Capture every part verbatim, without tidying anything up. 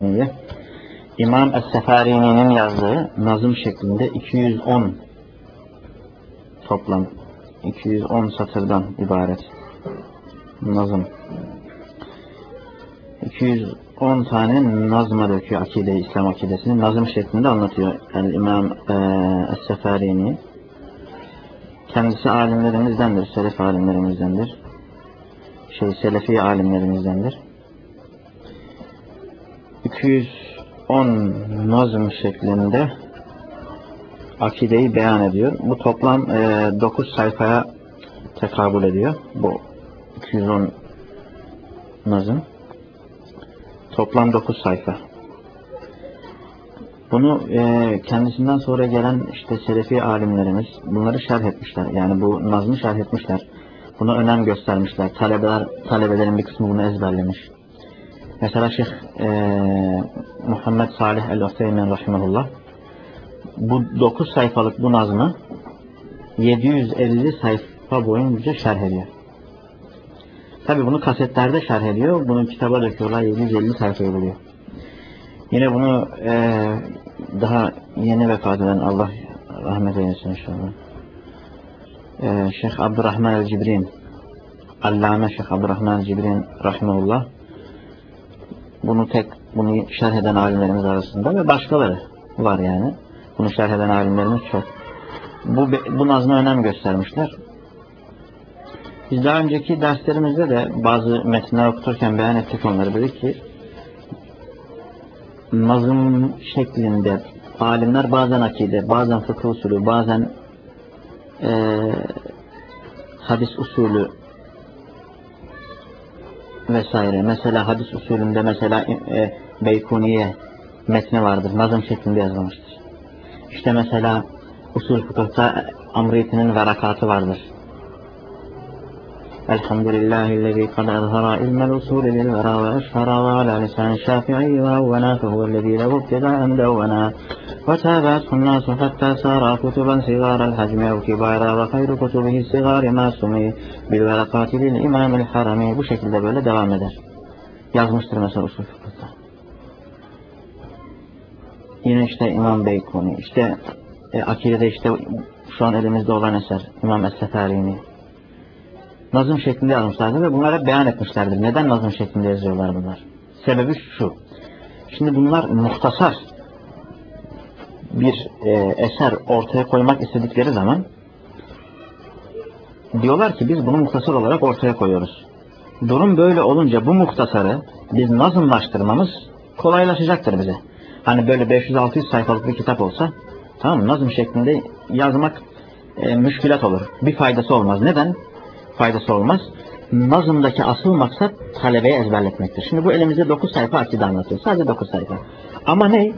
İmam Es-Seferini'nin yazdığı nazım şeklinde iki yüz on toplam iki yüz on satırdan ibaret nazım. iki yüz on tane nazma döküyor akide, İslam akidesini nazım şeklinde anlatıyor. Yani İmam e, Es-Seferini kendisi alimlerimizdendir, selef alimlerimizdendir. Şey, selefi alimlerimizdendir. iki yüz on nazım şeklinde akideyi beyan ediyor. Bu toplam e, dokuz sayfaya tekabül ediyor. Bu iki yüz on nazım. Toplam dokuz sayfa. Bunu e, kendisinden sonra gelen işte selefi alimlerimiz bunları şerh etmişler. Yani bu nazmı şerh etmişler. Buna önem göstermişler. Talebeler, talebelerin bir kısmı bunu ezberlemiş. Mesela Şeyh e, Muhammed Salih El-Useymin rahimahullah bu dokuz sayfalık bu nazmı yedi yüz elli sayfa boyunca şerh ediyor. Tabi bunu kasetlerde şerh ediyor. Bunu kitaba döküyorlar. yedi yüz elli sayfayı buluyor. Yine bunu e, daha yeni vefat eden, Allah rahmet eylesin inşallah, e, Şeyh Abdurrahman El-Cibrin, Allame Şeyh Abdurrahman El-Cibrin rahimahullah bunu tek bunu şerh eden alimlerimiz arasında ve başkaları var yani. Bunu şerh eden alimlerimiz çok. Bu, bu nazma önem göstermişler. Biz daha önceki derslerimizde de bazı metinler okuturken beyan ettik onları. Dedik ki nazım şeklinde alimler bazen akide, bazen fıkıh usulü, bazen e, hadis usulü vesaire. Mesela hadis usulünde mesela e, Beykuniye metni vardır. Nazım şeklinde yazılmıştır. İşte mesela usul fıkıhta Amriti'nin verakatı vardır. Elhamdülillahillezî kad azhara ilmel usulü lil vera ve eşhara ve ala lisan şafi'i ve avvena fehuvellezî levubtedâen devvena ve tâbâthun nâsu hattâ sârâ kutuban sigârel hacmi ev kibâra ve hayru kutubihi sigâri mâsumi bil verakâti lil imâmil harami. Bu şekilde böyle devam eder. Yazmıştır mesela usul fıkıhta. Yine işte İmam Beykuni, işte e, akidede işte şu an elimizde olan eser İmam Es-Seferini nazım şeklinde yazmışlardır ve bunları beyan etmişlerdir. Neden nazım şeklinde yazıyorlar bunlar? Sebebi şu. Şimdi bunlar muhtasar bir e, eser ortaya koymak istedikleri zaman diyorlar ki biz bunu muhtasar olarak ortaya koyuyoruz. Durum böyle olunca bu muhtasarı biz nazımlaştırmamız kolaylaşacaktır bize. Hani böyle beş yüz altı yüz sayfalık bir kitap olsa, tamam mı? Nazım şeklinde yazmak e, müşkülat olur. Bir faydası olmaz. Neden faydası olmaz? Nazımdaki asıl maksat talebeye ezberletmektir. Şimdi bu elimizde dokuz sayfa akide anlatıyor. Sadece dokuz sayfa. Ama ne?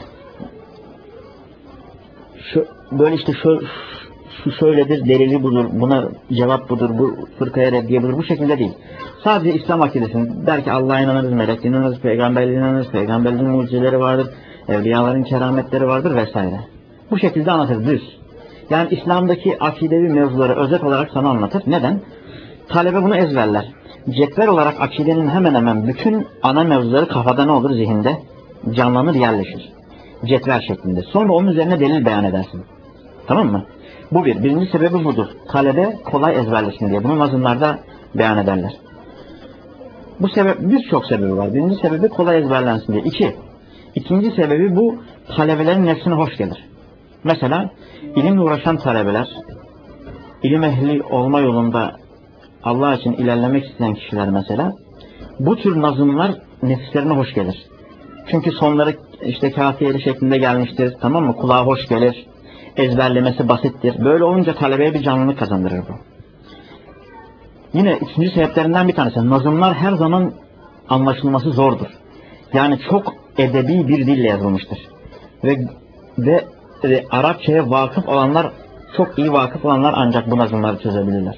Şu, böyle işte şu, şu şöyledir, delili budur, buna cevap budur, bu fırkaya reddiye budur. Bu şekilde değil. Sadece İslam akidesini der ki Allah'a inanırız, melek inanırız, peygamberliğe inanırız, peygamberliğin mucizeleri vardır, evliyaların kerametleri vardır vesaire. Bu şekilde anlatır düz. Yani İslam'daki akidevi mevzuları özet olarak sana anlatır. Neden? Talebe bunu ezberler. Cetvel olarak akidenin hemen hemen bütün ana mevzuları kafada ne olur? Zihinde canlanır, yerleşir. Cetvel şeklinde. Sonra onun üzerine delil beyan edersin. Tamam mı? Bu bir. Birinci sebebi budur. Talebe kolay ezberlesin diye. Bunu nazımlarda beyan ederler. Bu sebep, birçok sebebi var. Birinci sebebi kolay ezberlensin diye. İki. İkinci sebebi bu talebelerin nefsine hoş gelir. Mesela ilimle uğraşan talebeler, ilim ehli olma yolunda Allah için ilerlemek isteyen kişiler mesela, bu tür nazımlar nefislerine hoş gelir. Çünkü sonları işte kafiyeli şeklinde gelmiştir, tamam mı? Kulağa hoş gelir, ezberlemesi basittir. Böyle olunca talebeye bir canlılık kazandırır bu. Yine ikinci sebeplerinden bir tanesi, nazımlar her zaman anlaşılması zordur. Yani çok edebi bir dille yazılmıştır. Ve, ve e, Arapçaya vakıf olanlar, çok iyi vakıf olanlar ancak bu nazımları çözebilirler.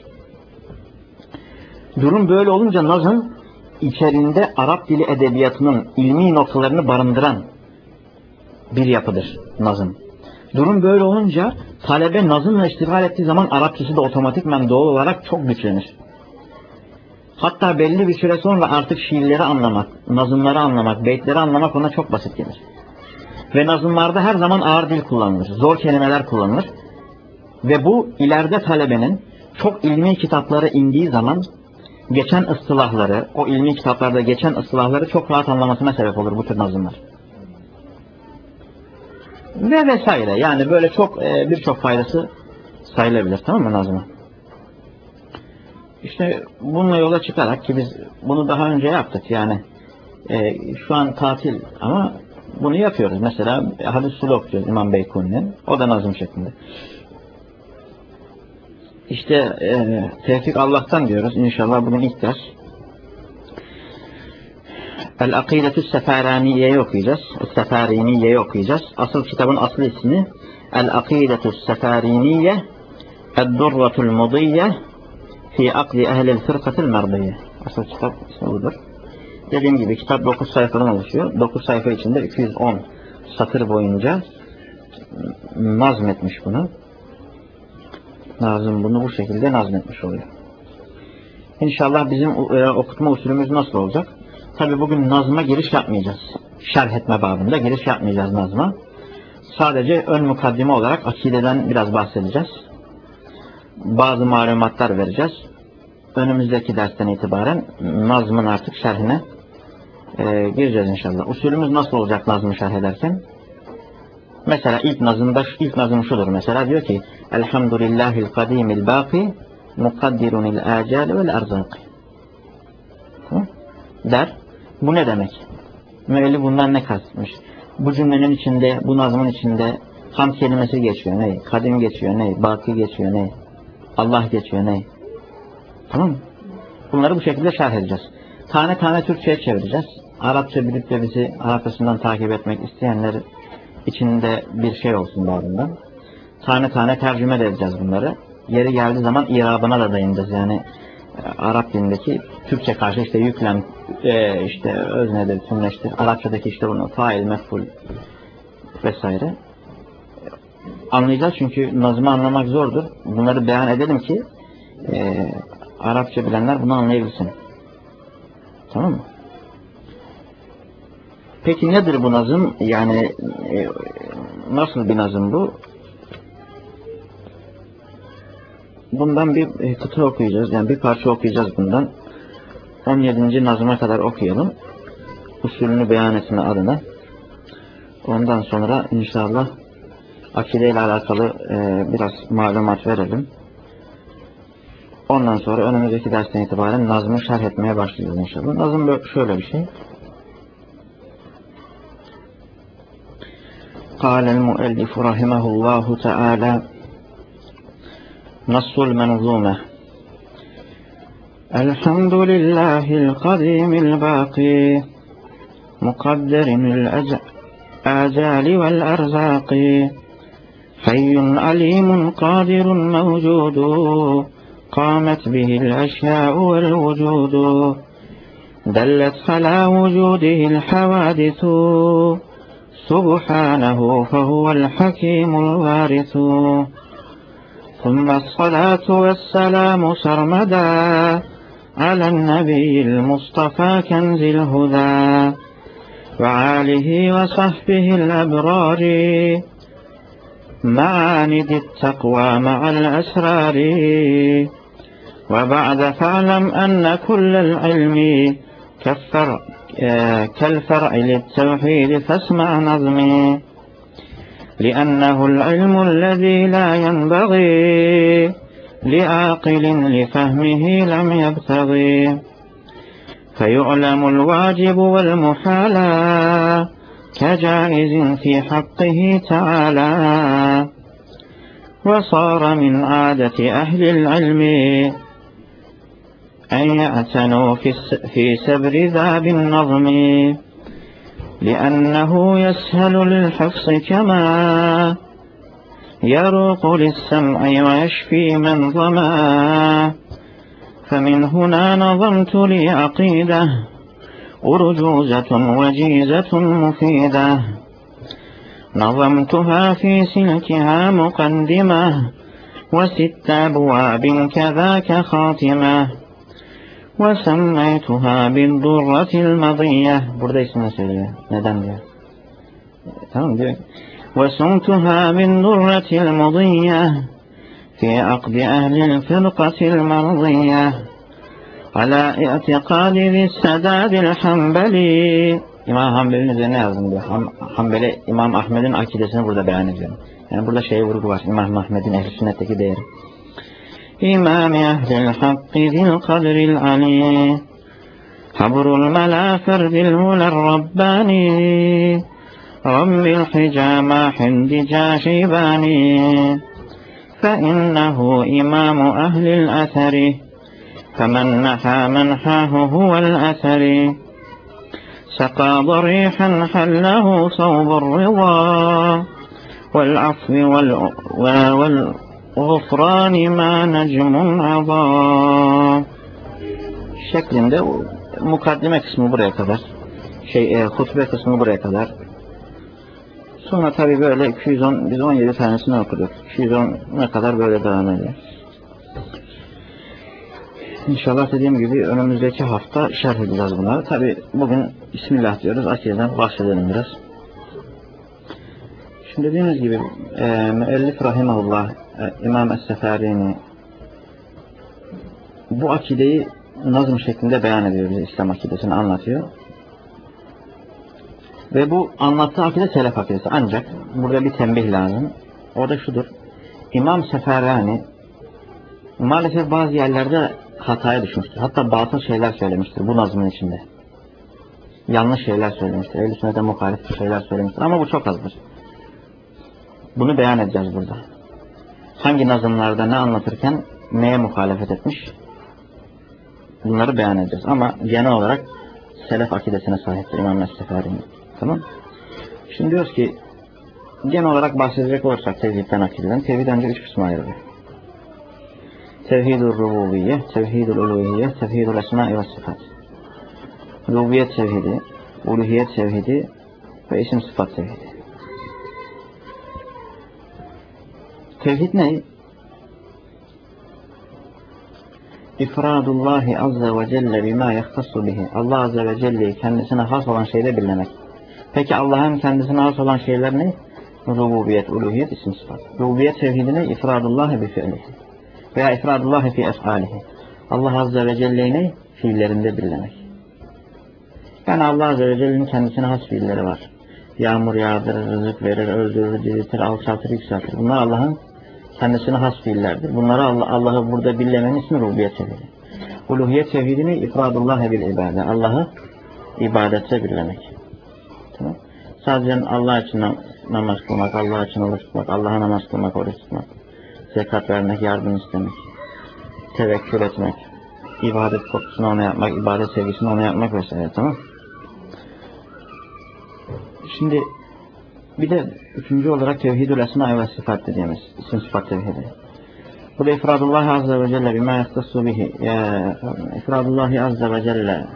Durum böyle olunca nazım içerisinde Arap dili edebiyatının ilmi noktalarını barındıran bir yapıdır nazım. Durum böyle olunca talebe nazımla iştigal ettiği zaman Arapçası da otomatikman doğal olarak çok güçlenir. Hatta belli bir süre sonra artık şiirleri anlamak, nazımları anlamak, beytleri anlamak ona çok basit gelir. Ve nazımlarda her zaman ağır dil kullanılır, zor kelimeler kullanılır. Ve bu ileride talebenin çok ilmi kitaplara indiği zaman geçen ıstılahları, o ilmi kitaplarda geçen ıstılahları çok rahat anlamasına sebep olur bu tür nazımlar. Ve vesaire. Yani böyle çok e, birçok faydası sayılabilir, tamam mı nazımın? İşte bununla yola çıkarak ki biz bunu daha önce yaptık yani e, şu an tatil ama bunu yapıyoruz. Mesela Hadis-ül okuyoruz İmam Beykuni'nin. O da nazım şeklinde. İşte e, tevfik Allah'tan diyoruz. İnşallah bugün ilk ders. El-Akidetü Seferaniye'yi okuyacağız. Seferiniye'yi okuyacağız. Asıl kitabın asıl ismi El-Akidetü Seferiniye El-Durratul Mudiyye Fi Akli Ehlil Fırkatil Merdiye. Asıl kitap ismi budur. Dediğim gibi kitap dokuz sayfadan oluşuyor. dokuz sayfa içinde iki yüz on satır boyunca nazmetmiş bunu. Nazım bunu bu şekilde nazmetmiş oluyor. İnşallah bizim e, okutma usulümüz nasıl olacak? Tabi bugün nazma giriş yapmayacağız. Şerh etme babında giriş yapmayacağız nazma. Sadece ön mukaddime olarak akideden biraz bahsedeceğiz. Bazı malumatlar vereceğiz. Önümüzdeki dersten itibaren nazmın artık şerhine e, gireceğiz inşallah. Usulümüz nasıl olacak nazmı şerh ederken? Mesela ilk nazımda ilk nazım şudur mesela diyor ki Elhamdülillahil kadimil baki mukaddirunil acal vel erzaki der. Bu ne demek? Müellif bundan ne kastetmiş? Bu cümlenin içinde, bu nazmın içinde hamd kelimesi geçiyor ne? Kadim geçiyor ne? Baki geçiyor ne? Allah geçiyor ne? Tamam mı? Bunları bu şekilde şerh edeceğiz. Tane tane Türkçe'ye çevireceğiz. Arapça bilip de bizi arkasından takip etmek isteyenler içinde bir şey olsun babından. Tane tane tercüme de edeceğiz bunları. Yeri geldiği zaman irabına da değineceğiz. Yani e, Arap dilindeki Türkçe karşı işte yüklem, e, işte öznedir, tümleştir. Arapçadaki işte bunu fail, mef'ul vesaire. Anlayacağız çünkü nazımı anlamak zordur. Bunları beyan edelim ki e, Arapça bilenler bunu anlayabilsin. Tamam mı? Peki nedir bu nazım? Yani e, nasıl bir nazım bu? Bundan bir e, kıta okuyacağız. Yani bir parça okuyacağız bundan. on yedinci nazıma kadar okuyalım. Usulünü beyan etme adına. Ondan sonra inşallah akide ile alakalı e, biraz malumat verelim. Ondan sonra önümüzdeki dersten itibaren nazımı şerh etmeye başlayacağız inşallah. Nazım böyle şöyle bir şey. قال المؤلف رحمه الله تعالى نص المنظومة الحمد لله القديم الباقي مقدر الآجال والأرزاق حي عليم قادر موجود قامت به الأشياء والوجود دلت على وجوده الحوادث سبحانه فهو الحكيم الوارث ثم الصلاة والسلام سرمدا على النبي المصطفى كنز الهدى وعاله وصحبه الأبرار معاند التقوى مع الأسرار وبعد فاعلم أن كل العلم كفر كالفرع للتوحيد فاسمع نظمي لأنه العلم الذي لا ينبغي لعاقل لفهمه لم يبتغي فيعلم الواجب والمحال كجائز في حقه تعالى وصار من عادة أهل العلم أن يعتنوا في سبر ذا بالنظم لأنه يسهل للحفظ كما يروق للسمع ويشفي من ظما فمن هنا نظمت لي عقيدة أرجوزة وجيزة مفيدة نظمتها في سلكها مقدمة وست أبواب كذاك خاتمة وَسَمَّيْتُهَا بِالدُّرَّةِ الْمَضِيَّةِ Burada ismini söylüyor. Neden diyor. Tamam diyor. وَسُمْتُهَا بِالدُّرَّةِ الْمَضِيَّةِ فِي عَقْدِ أَهْلِ الْفِرْقَةِ الْمَرْضِيَّةِ عَلَى اِعْتِقَادِ ذِي السَّدَادِ الْحَنْبَلِي İmam Hanbel'in üzerine yazdım diyor. Ham, Hanbel'e İmam Ahmed'in akidesini burada beyan ediyorum. Yani burada şeye vurgu var. İmam Ahmed'in ehl-i sünnetteki değeri. İmam ehlil hakki zil kadril ali habrul mela ferdil huler rabbani rabbil hicama hindica şeybani فإنه إمام أهل الأثر فمن نحى منحاه هو الأثر سقى ضريحا حله صوب الرضا والعفو والغفران ما نجم عظا şeklinde mukaddime kısmı buraya kadar, şey e, hutbe kısmı buraya kadar. Sonra tabi böyle iki yüz on, biz on yedi tanesini okuduk. iki yüz ona kadar böyle devam ediyor. İnşallah dediğim gibi önümüzdeki hafta şerh edeceğiz bunları. Tabi bugün Bismillah diyoruz. Akideden bahsedelim biraz. Şimdi dediğimiz gibi e, müellif rahimahullah e, İmam Es-Sefari'ni bu akideyi nazım şeklinde beyan ediyor, bize İslam akidesini anlatıyor. Ve bu anlattığı akide selef akidesi. Ancak burada bir tembih lazım. O da şudur. İmam Seferani maalesef bazı yerlerde hataya düşmüştür. Hatta batıl şeyler söylemiştir bu nazmın içinde. Yanlış şeyler söylemiştir. Ehl-i sünnete muhalif şeyler söylemiştir. Ama bu çok azdır. Bunu beyan edeceğiz burada. Hangi nazımlarda ne anlatırken neye muhalefet etmiş? Bunları beyan edeceğiz. Ama genel olarak selef akidesine sahiptir İmam Es-Sefari'nin. Tamam. Şimdi diyoruz ki genel olarak bahsedecek olursak tevhidden akideden, tevhid önce üç kısma ayrılıyor. Tevhid-ül rububiyye, tevhid-ül uluhiyye, tevhid-ül esma-i ve sıfat. Rububiyet tevhidi, uluhiyet tevhidi ve isim sıfat tevhidi. Tevhid ne? İfradullahi azze ve celle bima yahtassu bihi. Allah azze ve celle'yi kendisine has olan şeyle birlemek. Peki Allah'ın kendisine has olan şeyler ne? Rububiyet, uluhiyet, isim sıfat. Rububiyet tevhidine ifradullahi bi fi'lihi veya ifradullahi fi ef'alihi. Allah azze ve celle'yi ne? Fiillerinde birlemek. Yani Allah azze ve celle'nin kendisine has fiilleri var. Yağmur yağdırır, rızık verir, öldürür, diriltir, alçaltır, yükseltir. Bunlar Allah'ın kendisine has fiillerdir. Bunları Allah, Allah'ı burada birlemenin ismi rububiyet tevhidi. Uluhiyet tevhidini ifradullahi bil ibade. Allah'ı ibadette birlemek. Tamam. Sadece Allah için namaz kılmak, Allah için oruç tutmak, Allah'a namaz kılmak, oruç tutmak, zekat vermek, yardım istemek, tevekkül etmek, ibadet korkusunu ona yapmak, ibadet sevgisini ona yapmak vesaire. Tamam. Şimdi bir de üçüncü olarak tevhidül esma ve sıfat dediğimiz isim sıfat tevhidi. Bu da ifradullah azze ve celle bima yahtassu bihi. İfradullah azze ve celle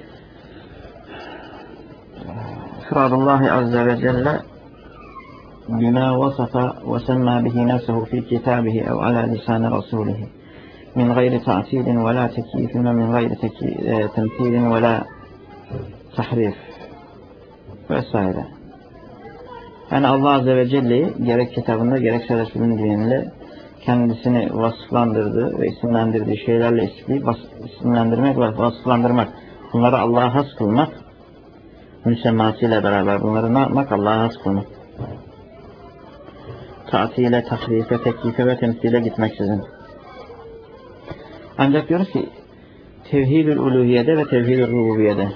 İfradullah azze ve celle bima vasafa ve semma bihi nefsehu fi kitabihi ev ala lisan rasulihi min gayri ta'tilin ve la tekyifin ve min gayri temthilin ve la tahrif vesaire. Yani Allah azze ve celle'yi gerek kitabında gerekse Resulünün dininde kendisini vasıflandırdığı ve isimlendirdiği şeylerle isimlendirmek ve vasıflandırmak, bunları Allah'a has kılmak, müsemmasıyla beraber bunları ne yapmak? Allah'a has kılmak. Taatile, tahrife, teklife ve temsile gitmeksizin. Ancak diyoruz ki tevhid-ül uluhiyede ve tevhid-ül rububiyede,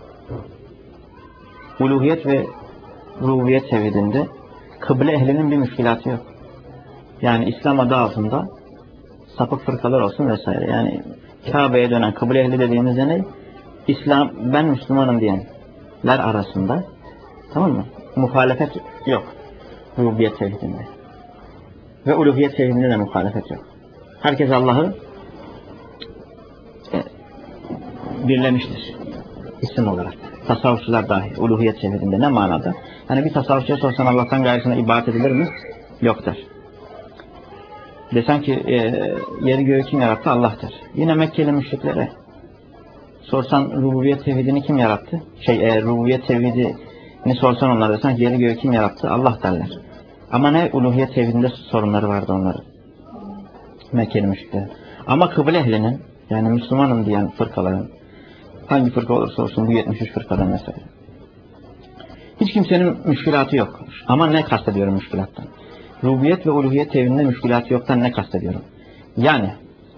uluhiyet ve rububiyet tevhidinde kıble ehlinin bir müşkilatı yok. Yani İslam adı altında sapık fırkalar olsun vesaire. Yani Kabe'ye dönen kıble ehli dediğimizde ne? İslam, ben Müslümanım diyenler arasında, tamam mı? Muhalefet yok rububiyet tevhidinde. Ve uluhiyet tevhidinde de muhalefet yok. Herkes Allah'ı e, birlemiştir isim olarak. Tasavvufçular dahi uluhiyet tevhidinde ne manada? Hani bir tasavvufçuya sorsan Allah'tan gayrısına ibadet edilir mi? Yok der. Desen ki e, yeri göğü kim yarattı? Allah'tır. Yine Mekkeli müşriklere sorsan rububiyet tevhidini kim yarattı? Şey, e, rububiyet tevhidini sorsan onlara desen yeri göğü kim yarattı? Allah derler. Ama ne uluhiyet tevhidinde sorunları vardı onların. Mekkeli müşriklerin. Ama kıble ehlinin, yani Müslümanım diyen fırkaların, hangi fırka olursa olsun bu yetmiş üç fırkadan mesela. Hiç kimsenin müşkülatı yok. Ama ne kastediyorum müşkülattan? Rububiyet ve uluhiyet tevhidinde müşkülatı yoktan ne kastediyorum? Yani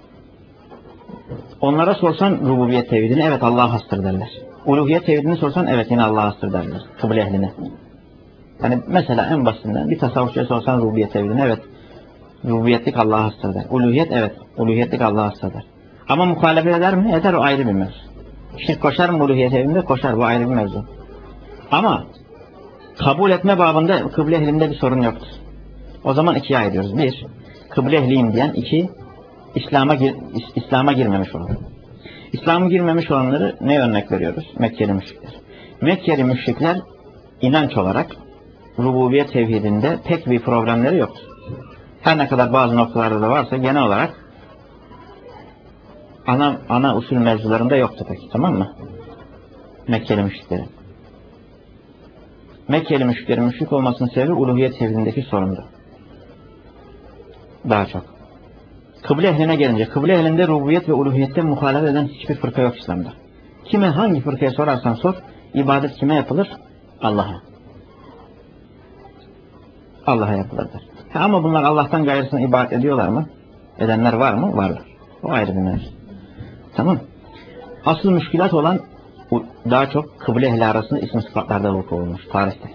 onlara sorsan rububiyet tevhidini, evet Allah'a hastır derler. Uluhiyet tevhidini sorsan evet yine Allah'a hastır derler. Kıble ehline. Yani mesela en basitinden bir tasavvufçuya sorsan rububiyet tevhidini, evet rububiyetlik Allah'a hastır der. Uluhiyet, evet uluhiyetlik Allah'a hastır der. Ama muhalefet eder mi? Eder, o ayrı bir mevzu. Şirk koşar mı uluhiyet tevhidinde? Koşar, bu ayrı bir mevzu. Ama kabul etme babında kıble ehlinde bir sorun yoktur. O zaman ikiye ayırıyoruz. Bir, kıble ehliyim diyen. İki, İslam'a gir, İslam'a girmemiş olan. İslam'a girmemiş olanları ne örnek veriyoruz? Mekkeli müşrikler. Mekkeli müşrikler inanç olarak rububiyet tevhidinde pek bir problemleri yoktur. Her ne kadar bazı noktalarda da varsa genel olarak ana ana usul mevzularında yoktu pek. Tamam mı? Mekkeli müşriklerin. Mekkeli müşriklerin müşrik olmasının sebebi uluhiyet tevhidindeki sorundu. Daha çok. Kıble ehline gelince, kıble ehlinde rububiyet ve uluhiyette muhalefet eden hiçbir fırka yok İslam'da. Kime hangi fırkaya sorarsan sor, ibadet kime yapılır? Allah'a. Allah'a yapılırdır. Ha, ama bunlar Allah'tan gayrısına ibadet ediyorlar mı? Edenler var mı? Varlar. O ayrı bir mevzu. Tamam. Asıl müşkilat olan daha çok kıble ehli arasında isim sıfatlarda vuku olmuş tarihte.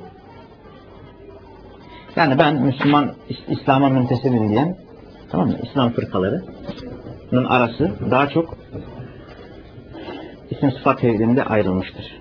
Yani ben Müslüman, İslam'a müntesibim diyen, tamam mı? İslam fırkalarının arası daha çok isim sıfat tevhidinde ayrılmıştır.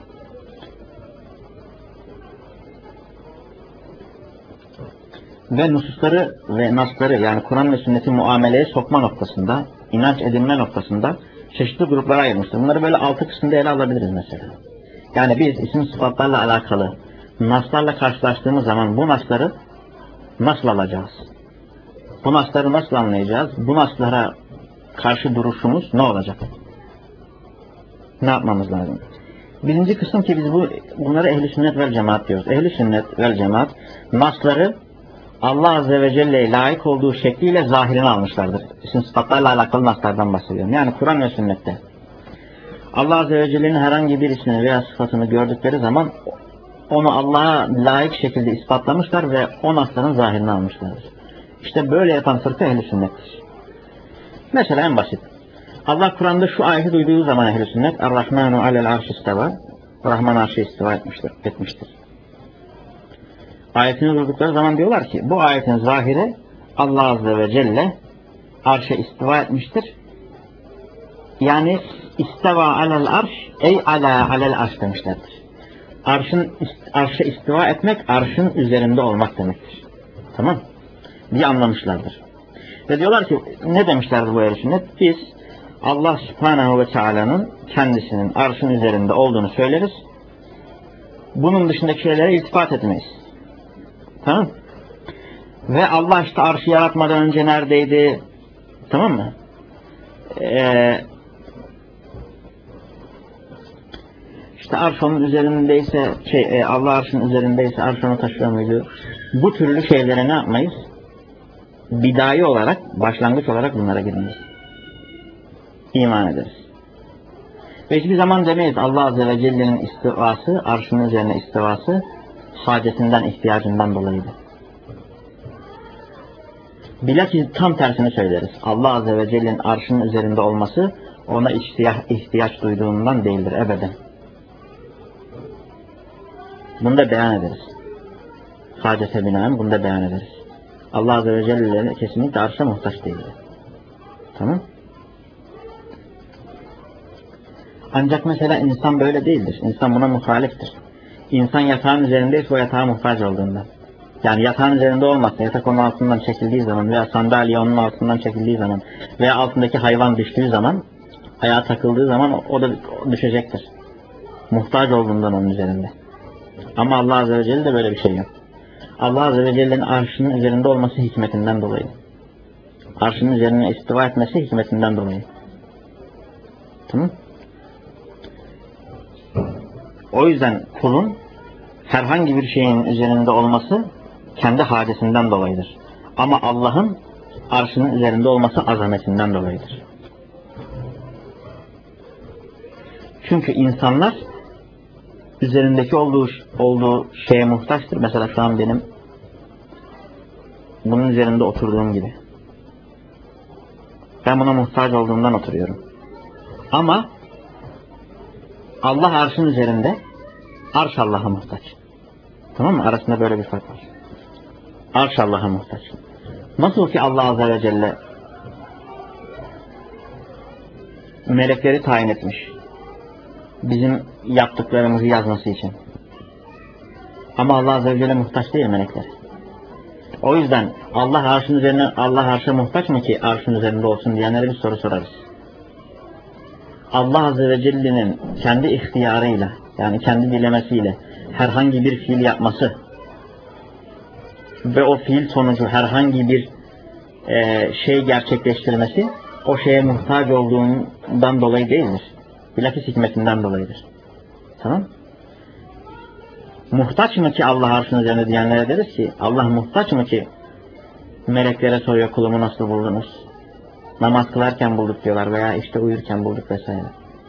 Ve nususları ve nasları, yani Kur'an ve sünneti muameleye sokma noktasında, inanç edinme noktasında çeşitli gruplara ayrılmıştır. Bunları böyle altı kısımda ele alabiliriz mesela. Yani biz isim sıfatlarla alakalı naslarla karşılaştığımız zaman bu nasları nasıl alacağız? Bu nasları nasıl anlayacağız? Bu naslara karşı duruşumuz ne olacak? Ne yapmamız lazım? Birinci kısım ki biz bu bunları ehl-i sünnet vel cemaat diyoruz. Ehl-i sünnet vel cemaat nasları Allah Azze ve Celle'ye layık olduğu şekliyle zahirini almışlardır. İsim sıfatlarla alakalı naslardan bahsediyorum. Yani Kur'an ve sünnette Allah Azze ve Celle'nin herhangi bir ismini veya sıfatını gördükleri zaman onu Allah'a layık şekilde ispatlamışlar ve o nasların zahirini almışlardır. İşte böyle yapan fırka ehl-i sünnettir. Mesela en basit. Allah Kur'an'da şu ayeti duyduğu zaman ehl-i sünnet Er-Rahmanu alel arş isteva, Rahman arşı istiva etmiştir. etmiştir. Ayetini duydukları zaman diyorlar ki bu ayetin zahiri Allah Azze ve Celle arşa istiva etmiştir. Yani isteva alel arş ey ala alel arş demişlerdir. Arşın, arşa istiva etmek arşın üzerinde olmak demektir. Tamam? diye anlamışlardır. Ve diyorlar ki ne demişlerdi bu ehl-i sünnet? Biz Allah Subhanahu ve Teala'nın kendisinin arşın üzerinde olduğunu söyleriz. Bunun dışındaki şeylere iltifat etmeyiz. Tamam? Ve Allah işte arşı yaratmadan önce neredeydi? Tamam mı? Ee, işte arş onun üzerindeyse, şey, Allah arşın üzerindeyse arş onu taşıyor muydu? Bu türlü şeylere ne yapmayız? Bidai olarak, başlangıç olarak bunlara girmeyiz. İman ederiz. Ve hiçbir zaman demeyiz Allah Azze ve Celle'nin istivası, arşının üzerine istivası hacetinden, ihtiyacından dolayıydı. Bilakis tam tersini söyleriz. Allah Azze ve Celle'nin arşının üzerinde olması ona ihtiyaç, ihtiyaç duyduğundan değildir ebeden. Bunu da beyan ederiz. Hacete binaen bunu da beyan ederiz. Allah Azze ve Celle kesinlikle arşa muhtaç değildir. Tamam? Ancak mesela insan böyle değildir. İnsan buna muhaliftir. İnsan yatağın üzerindeyse o yatağa muhtaç olduğundan. Yani yatağın üzerinde olmazsa, yatak onun altından çekildiği zaman veya sandalye onun altından çekildiği zaman veya altındaki hayvan düştüğü zaman, ayağa takıldığı zaman o da düşecektir. Muhtaç olduğundan onun üzerinde. Ama Allah Azze ve Celle'de böyle bir şey yok. Allah Azze ve Celle'nin arşının üzerinde olması hikmetinden dolayı. Arşının üzerine istiva etmesi hikmetinden dolayı. Tamam? O yüzden kulun herhangi bir şeyin üzerinde olması kendi hadisinden dolayıdır. Ama Allah'ın arşının üzerinde olması azametinden dolayıdır. Çünkü insanlar üzerindeki olduğu, olduğu şeye muhtaçtır. Mesela şu an benim bunun üzerinde oturduğum gibi. Ben buna muhtaç olduğumdan oturuyorum. Ama Allah arşın üzerinde, arş Allah'a muhtaç. Tamam mı? Arasında böyle bir fark var. Arş Allah'a muhtaç. Nasıl ki Allah Azze ve Celle melekleri tayin etmiş. Bizim yaptıklarımızı yazması için. Ama Allah Azze ve Celle muhtaç değil melekler. O yüzden Allah arşın üzerine, Allah arşa muhtaç mı ki arşın üzerinde olsun diyenlere bir soru sorarız. Allah Azze ve Celle'nin kendi ihtiyarıyla, yani kendi dilemesiyle herhangi bir fiil yapması ve o fiil sonucu herhangi bir e, şey gerçekleştirmesi o şeye muhtaç olduğundan dolayı değildir. Bilakis hikmetinden dolayıdır. Tamam? Muhtaç mı ki Allah arşın üzerinde diyenlere deriz ki Allah muhtaç mı ki meleklere soruyor kulumu nasıl buldunuz? Namaz kılarken bulduk diyorlar veya işte uyurken bulduk vesaire.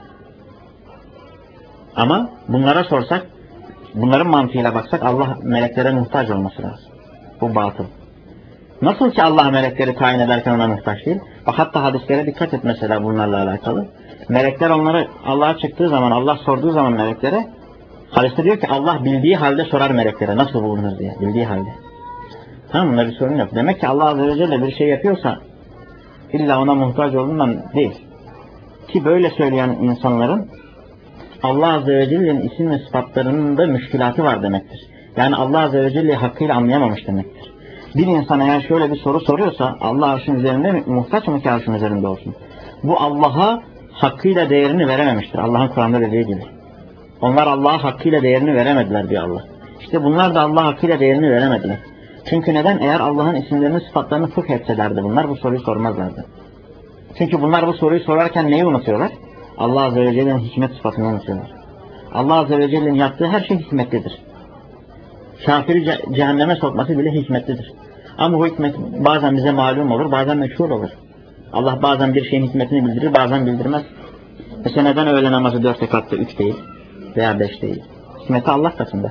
Ama bunlara sorsak, bunların mantığıyla baksak Allah meleklere muhtaç olması lazım. Bu batıl. Nasıl ki Allah melekleri tayin ederken ona muhtaç değil? Bak hatta hadislere dikkat et mesela bunlarla alakalı. Melekler onları Allah'a çıktığı zaman, Allah sorduğu zaman meleklere, hadiste diyor ki Allah bildiği halde sorar meleklere nasıl bulunur diye. Bildiği halde. Tamam, bunda bir sorun yok. Demek ki Allah Azze ve Celle bir şey yapıyorsa illa ona muhtaç olduğundan değil. Ki böyle söyleyen insanların Allah Azze ve Celle'nin isim ve sıfatlarının da müşkülatı var demektir. Yani Allah Azze ve Celle'yi hakkıyla anlayamamış demektir. Bir insan eğer şöyle bir soru soruyorsa Allah arşın üzerinde mi, muhtaç mı ki arşın üzerinde olsun? Bu Allah'a hakkıyla değerini verememiştir. Allah'ın Kur'an'da dediği gibi. Onlar Allah'a hakkıyla değerini veremediler diyor Allah. İşte bunlar da Allah hakkıyla değerini veremediler. Çünkü neden? Eğer Allah'ın isimlerini, sıfatlarını fıkh etselerdi bunlar bu soruyu sormazlardı. Çünkü bunlar bu soruyu sorarken neyi unutuyorlar? Allah Azze ve Celle'nin hikmet sıfatını unutuyorlar. Allah Azze ve Celle'nin yaptığı her şey hikmetlidir. Kafiri ce- cehenneme sokması bile hikmetlidir. Ama bu hikmet bazen bize malum olur, bazen meşhur olur. Allah bazen bir şeyin hikmetini bildirir, bazen bildirmez. Mesela neden öğle namazı dört rekatta üç değil veya beş değil? Hikmeti Allah katında.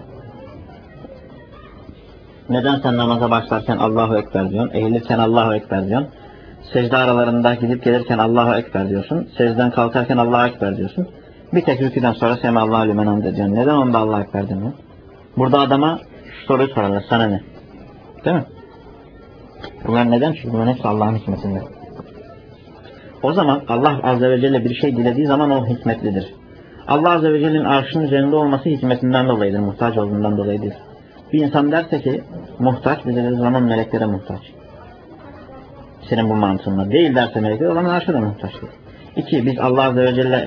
Neden sen namaza başlarken Allahu Ekber diyorsun, eğilirken Allahu Ekber diyorsun, secde aralarında gidip gelirken Allahu Ekber diyorsun, secden kalkarken Allahu Ekber diyorsun, bir tek rüküden sonra Semallahu limen hamde diyorsun. Neden onda Allahu Ekber demiyorsun? Burada adama şu soruyu sorarlar, sana ne? Değil mi? Bunlar neden? Çünkü bunların hepsi Allah'ın hikmetinde. O zaman Allah Azze ve Celle bir şey dilediği zaman o hikmetlidir. Allah Azze ve Celle'nin arşının üzerinde olması hikmetinden dolayıdır, muhtaç olduğundan dolayı değil. Bir insan derse ki muhtaç, biz de zaman meleklere muhtaç. Senin bu mantığınla. Değil derse melekler, o zaman arşa da muhtaçtır. İki, biz Allah Azze ve Celle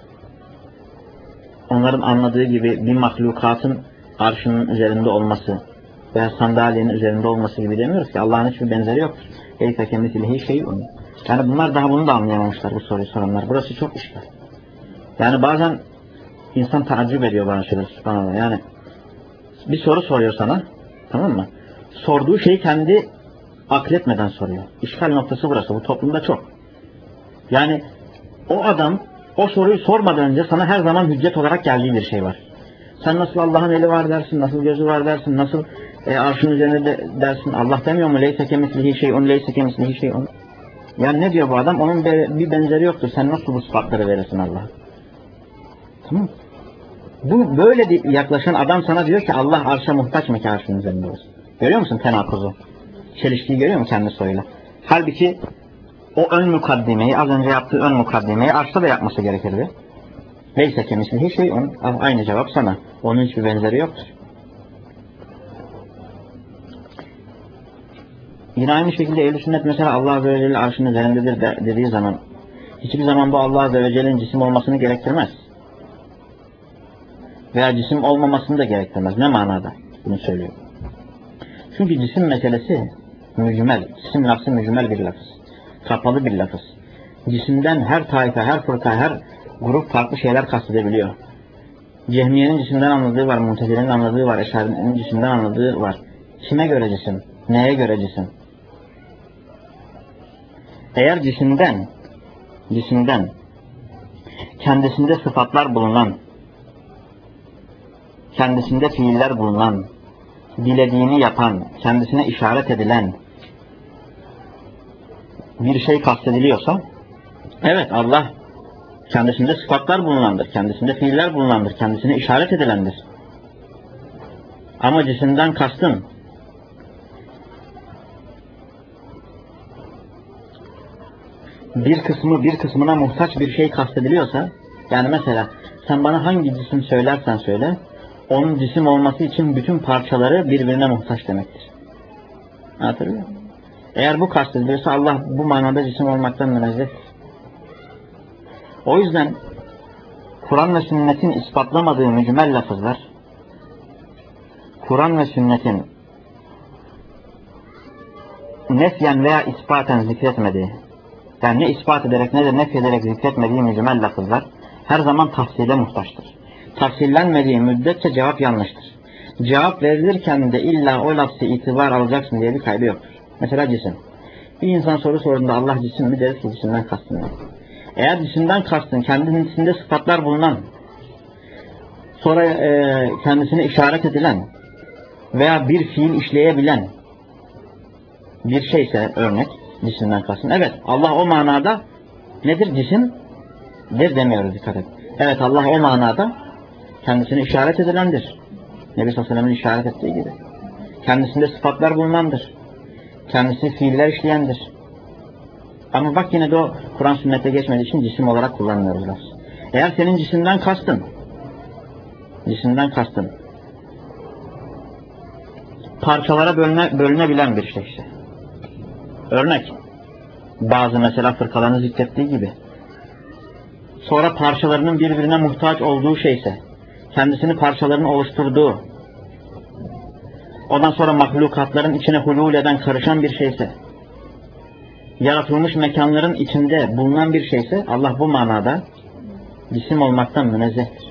onların anladığı gibi bir mahlukatın arşının üzerinde olması veya sandalyenin üzerinde olması gibi demiyoruz ki Allah'ın hiçbir benzeri yoktur. Leyse kemislihi şey'un. Yani bunlar daha bunu da anlayamamışlar, bu soruyu soranlar. Burası çok işler. Yani bazen insan taaccüp ediyor bana şöyle subhanallah. Yani bir soru soruyor sana, tamam mı? Sorduğu şeyi kendi akletmeden soruyor. İşgal noktası burası. Bu toplumda çok. Yani o adam o soruyu sormadan önce sana her zaman hüccet olarak geldiği bir şey var. Sen nasıl Allah'ın eli var dersin, nasıl gözü var dersin, nasıl e, arşın üzerinde de dersin. Allah demiyor mu? Leyse kemislihi şey'un, leyse kemislihi şey'un. Yani ne diyor bu adam? Onun bir benzeri yoktur. Sen nasıl bu sıfatları verirsin Allah'a? Tamam. Bu böyle yaklaşan adam sana diyor ki Allah arşa muhtaç mı ki arşın üzerinde olsun? Görüyor musun tenakuzu? Çelişkiyi görüyor musun kendi soyuyla? Halbuki o ön mukaddimeyi, az önce yaptığı ön mukaddimeyi arşta da yapması gerekirdi. Neyse kemislihi şey'un, aynı cevap sana. Onun hiçbir benzeri yoktur. Yine aynı şekilde Ehl-i Sünnet mesela Allah Azze ve Celle arşın üzerindedir de, dediği zaman hiçbir zaman bu Allah Azze ve Celle'nin cisim olmasını gerektirmez. Veya cisim olmamasını da gerektirmez. Ne manada bunu söylüyor? Çünkü cisim meselesi mücmel. Cisim lafzı mücmel bir lafız. Kapalı bir lafız. Cisimden her taife, her fırka, her grup farklı şeyler kastedebiliyor. Cehmiye'nin cisimden anladığı var, Mutezile'nin anladığı var, Eşari'nin cisimden anladığı var. Kime göre cisim? Neye göre cisim? Eğer cisimden, cisimden kendisinde sıfatlar bulunan, kendisinde fiiller bulunan, dilediğini yapan, kendisine işaret edilen bir şey kastediliyorsa, evet Allah kendisinde sıfatlar bulunandır, kendisinde fiiller bulunandır, kendisine işaret edilendir. Ama cisimden kastın bir kısmı bir kısmına muhtaç bir şey kastediliyorsa, yani mesela sen bana hangi cisim söylersen söyle, onun cisim olması için bütün parçaları birbirine muhtaç demektir. Anlatabiliyor muyum? Eğer bu kastediliyorsa Allah bu manada cisim olmaktan münezzehtir. O yüzden Kur'an ve sünnetin ispatlamadığı mücmel lafızlar, Kur'an ve sünnetin nefyen veya ispaten zikretmediği, yani ne ispat ederek ne de nef ederek zikretmediği mücmel lafızlar her zaman tafsile muhtaçtır. Tafsillenmediği müddetçe cevap yanlıştır. Cevap verilirken de illa o lafzı itibar alacaksın diye bir kaydı yoktur. Mesela cisim. Bir insan soru sorduğunda Allah cisim mi deriz ki cisimden kastın ne? Eğer cisimden kastın kendisinde sıfatlar bulunan, sonra e, kendisine işaret edilen veya bir fiil işleyebilen bir şeyse örnek, cisimden kastın. Evet Allah o manada nedir? Cisimdir demiyoruz, dikkat et. Evet Allah o manada kendisine işaret edilendir. Nebi sallallahu aleyhi ve sellem'in işaret ettiği gibi. Kendisinde sıfatlar bulunandır. Kendisini fiiller işleyendir. Ama bak yine de o Kur'an sünnete geçmediği için cisim olarak kullanmıyoruz lafız. Eğer senin cisimden kastın, cisimden kastın parçalara bölüne, bölünebilen bir şey işte. Örnek, bazı mesela fırkaların zikrettiği gibi. Sonra parçalarının birbirine muhtaç olduğu şeyse, kendisini parçalarını oluşturduğu, ondan sonra mahlukatların içine hulul eden, karışan bir şeyse, yaratılmış mekanların içinde bulunan bir şeyse, Allah bu manada cisim olmaktan münezzehtir.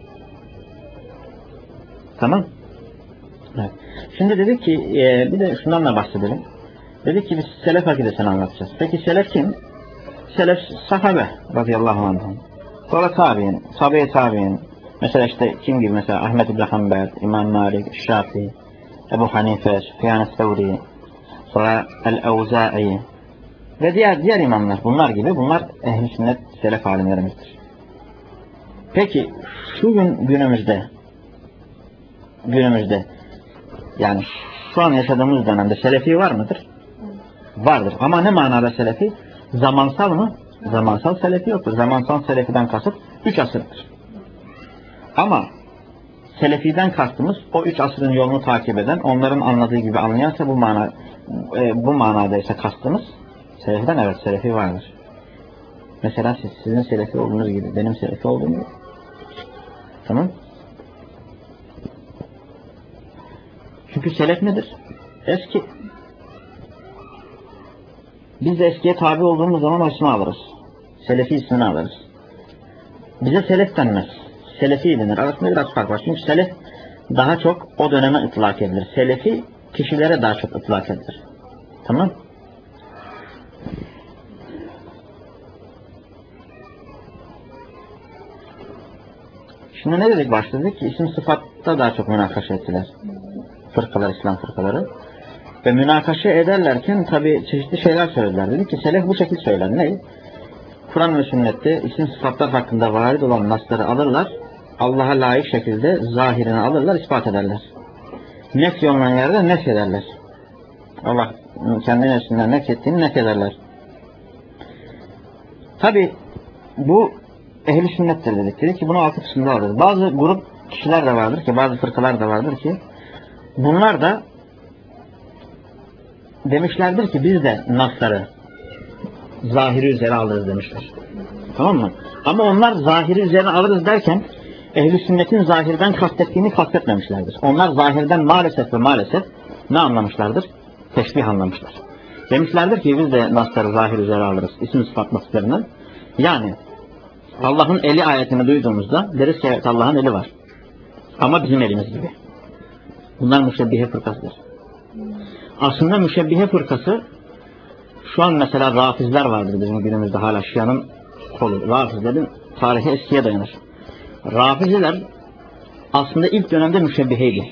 Tamam? Evet. Şimdi dedik ki, e, bir de şundan da bahsedelim. Dedik ki biz selef akidesini anlatacağız. Peki selef kim? Selef sahabe radıyallahu anhum. Sonra tabi'in, tabi-i tabi'in. Mesela işte kim gibi? Mesela Ahmed ibn Hanbel, İmam Malik, Şafii, Ebu Hanife, Süfyan es-Sevri, sonra el-Evza'i ve diğer diğer imamlar. Bunlar gibi. Bunlar ehl-i sünnet selef alimlerimizdir. Peki şu gün günümüzde günümüzde yani şu an yaşadığımız dönemde selefi var mıdır? Vardır. Ama ne manada selefi? Zamansal mı? Zamansal selefi yoktur. Zamansal selefiden kasıt üç asırdır. Ama selefiden kastımız o üç asrın yolunu takip eden, onların anladığı gibi anlayansa bu mana e, bu manada ise kastımız selefiden, evet selefi vardır. Mesela siz, sizin selefi olduğunuz gibi, benim selefi olduğum gibi. Tamam? Çünkü selef nedir? Eski. Biz de eskiye tabi olduğumuz zaman o ismi alırız. Selefi ismini alırız. Bize selef denmez. Selefi denir. Arasında biraz fark var. Çünkü selef daha çok o döneme ıtlak edilir. Selefi kişilere daha çok ıtlak edilir. Tamam? Şimdi ne dedik başladık ki isim sıfatta daha çok münakaşa ettiler. Fırkalar, İslam fırkaları. Ve münakaşa ederlerken tabi çeşitli şeyler söylediler. Dedik ki selef bu şekilde söyler. Ne? Kur'an ve sünnette isim sıfatlar hakkında varid olan nasları alırlar. Allah'a layık şekilde zahirini alırlar, ispat ederler. Nef yolundan yerde nef ederler. Allah kendi nefsinden nef ettiğini nef ederler. Tabi bu ehl-i sünnettir dedik. Dedik ki bunu altı kısımda alırız. Bazı grup kişiler de vardır ki, bazı fırkalar da vardır ki bunlar da demişlerdir ki biz de nasları zahiri üzere alırız demişler. Tamam mı? Ama onlar zahiri üzerine alırız derken ehl-i sünnetin zahirden kastettiğini kastetmemişlerdir. Onlar zahirden maalesef ve maalesef ne anlamışlardır? Teşbih anlamışlar. Demişlerdir ki biz de nasları zahir üzere alırız. İsim sıfat naslarını. Yani Allah'ın eli ayetini duyduğumuzda deriz ki evet Allah'ın eli var. Ama bizim elimiz gibi. Bunlar müşebbihe fırkasıdır. Aslında müşebbihe fırkası, şu an mesela Rafizler vardır bizim günümüzde hala Şia'nın kolu. Rafizlerin tarihi eskiye dayanır. Rafiziler aslında ilk dönemde müşebbiheydi.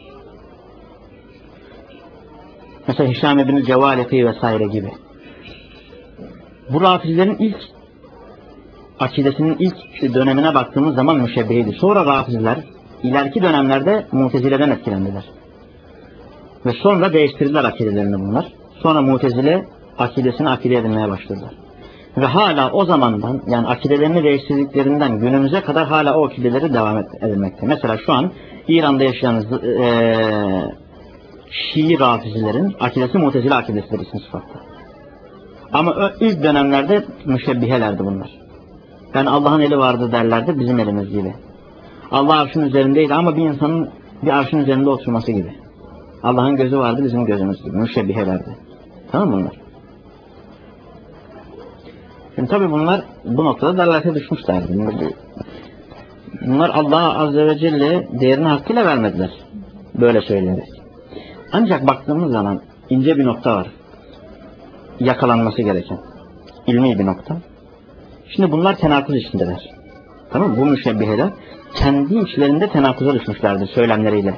Mesela Hişam ibn Cevaleti vesaire gibi. Bu Rafizlerin ilk akidesinin ilk dönemine baktığımız zaman müşebbiheydi. Sonra Rafizler ileriki dönemlerde Mutezile'den etkilendiler. Ve sonra değiştirdiler akidelerini bunlar. Sonra Mutezile akidesini akide edinmeye başladılar. Ve hala o zamandan, yani akidelerini değiştirdiklerinden günümüze kadar hala o akideleri devam edilmekte. Mesela şu an İran'da yaşayan ee, Şii Rafizilerin akidesi Mutezile akidesidir isim sıfatta. Ama ilk dönemlerde müşebbihelerdi bunlar. Yani Allah'ın eli vardı derlerdi, bizim elimiz gibi. Allah arşın üzerindeydi ama bir insanın bir arşın üzerinde oturması gibi. Allah'ın gözü vardı, bizim gözümüz gibi. Müşebbihelerdi. Tamam mı bunlar? Şimdi tabi bunlar bu noktada dalalete düşmüşlerdi. Bunlar Allah'a Azze ve Celle değerini hakkıyla vermediler. Böyle söyleyerek. Ancak baktığımız zaman ince bir nokta var. Yakalanması gereken. İlmi bir nokta. Şimdi bunlar tenakuz içindeler. Tamam mı? Bu müşebbiheler kendi içlerinde tenakuza düşmüşlerdir söylemleriyle.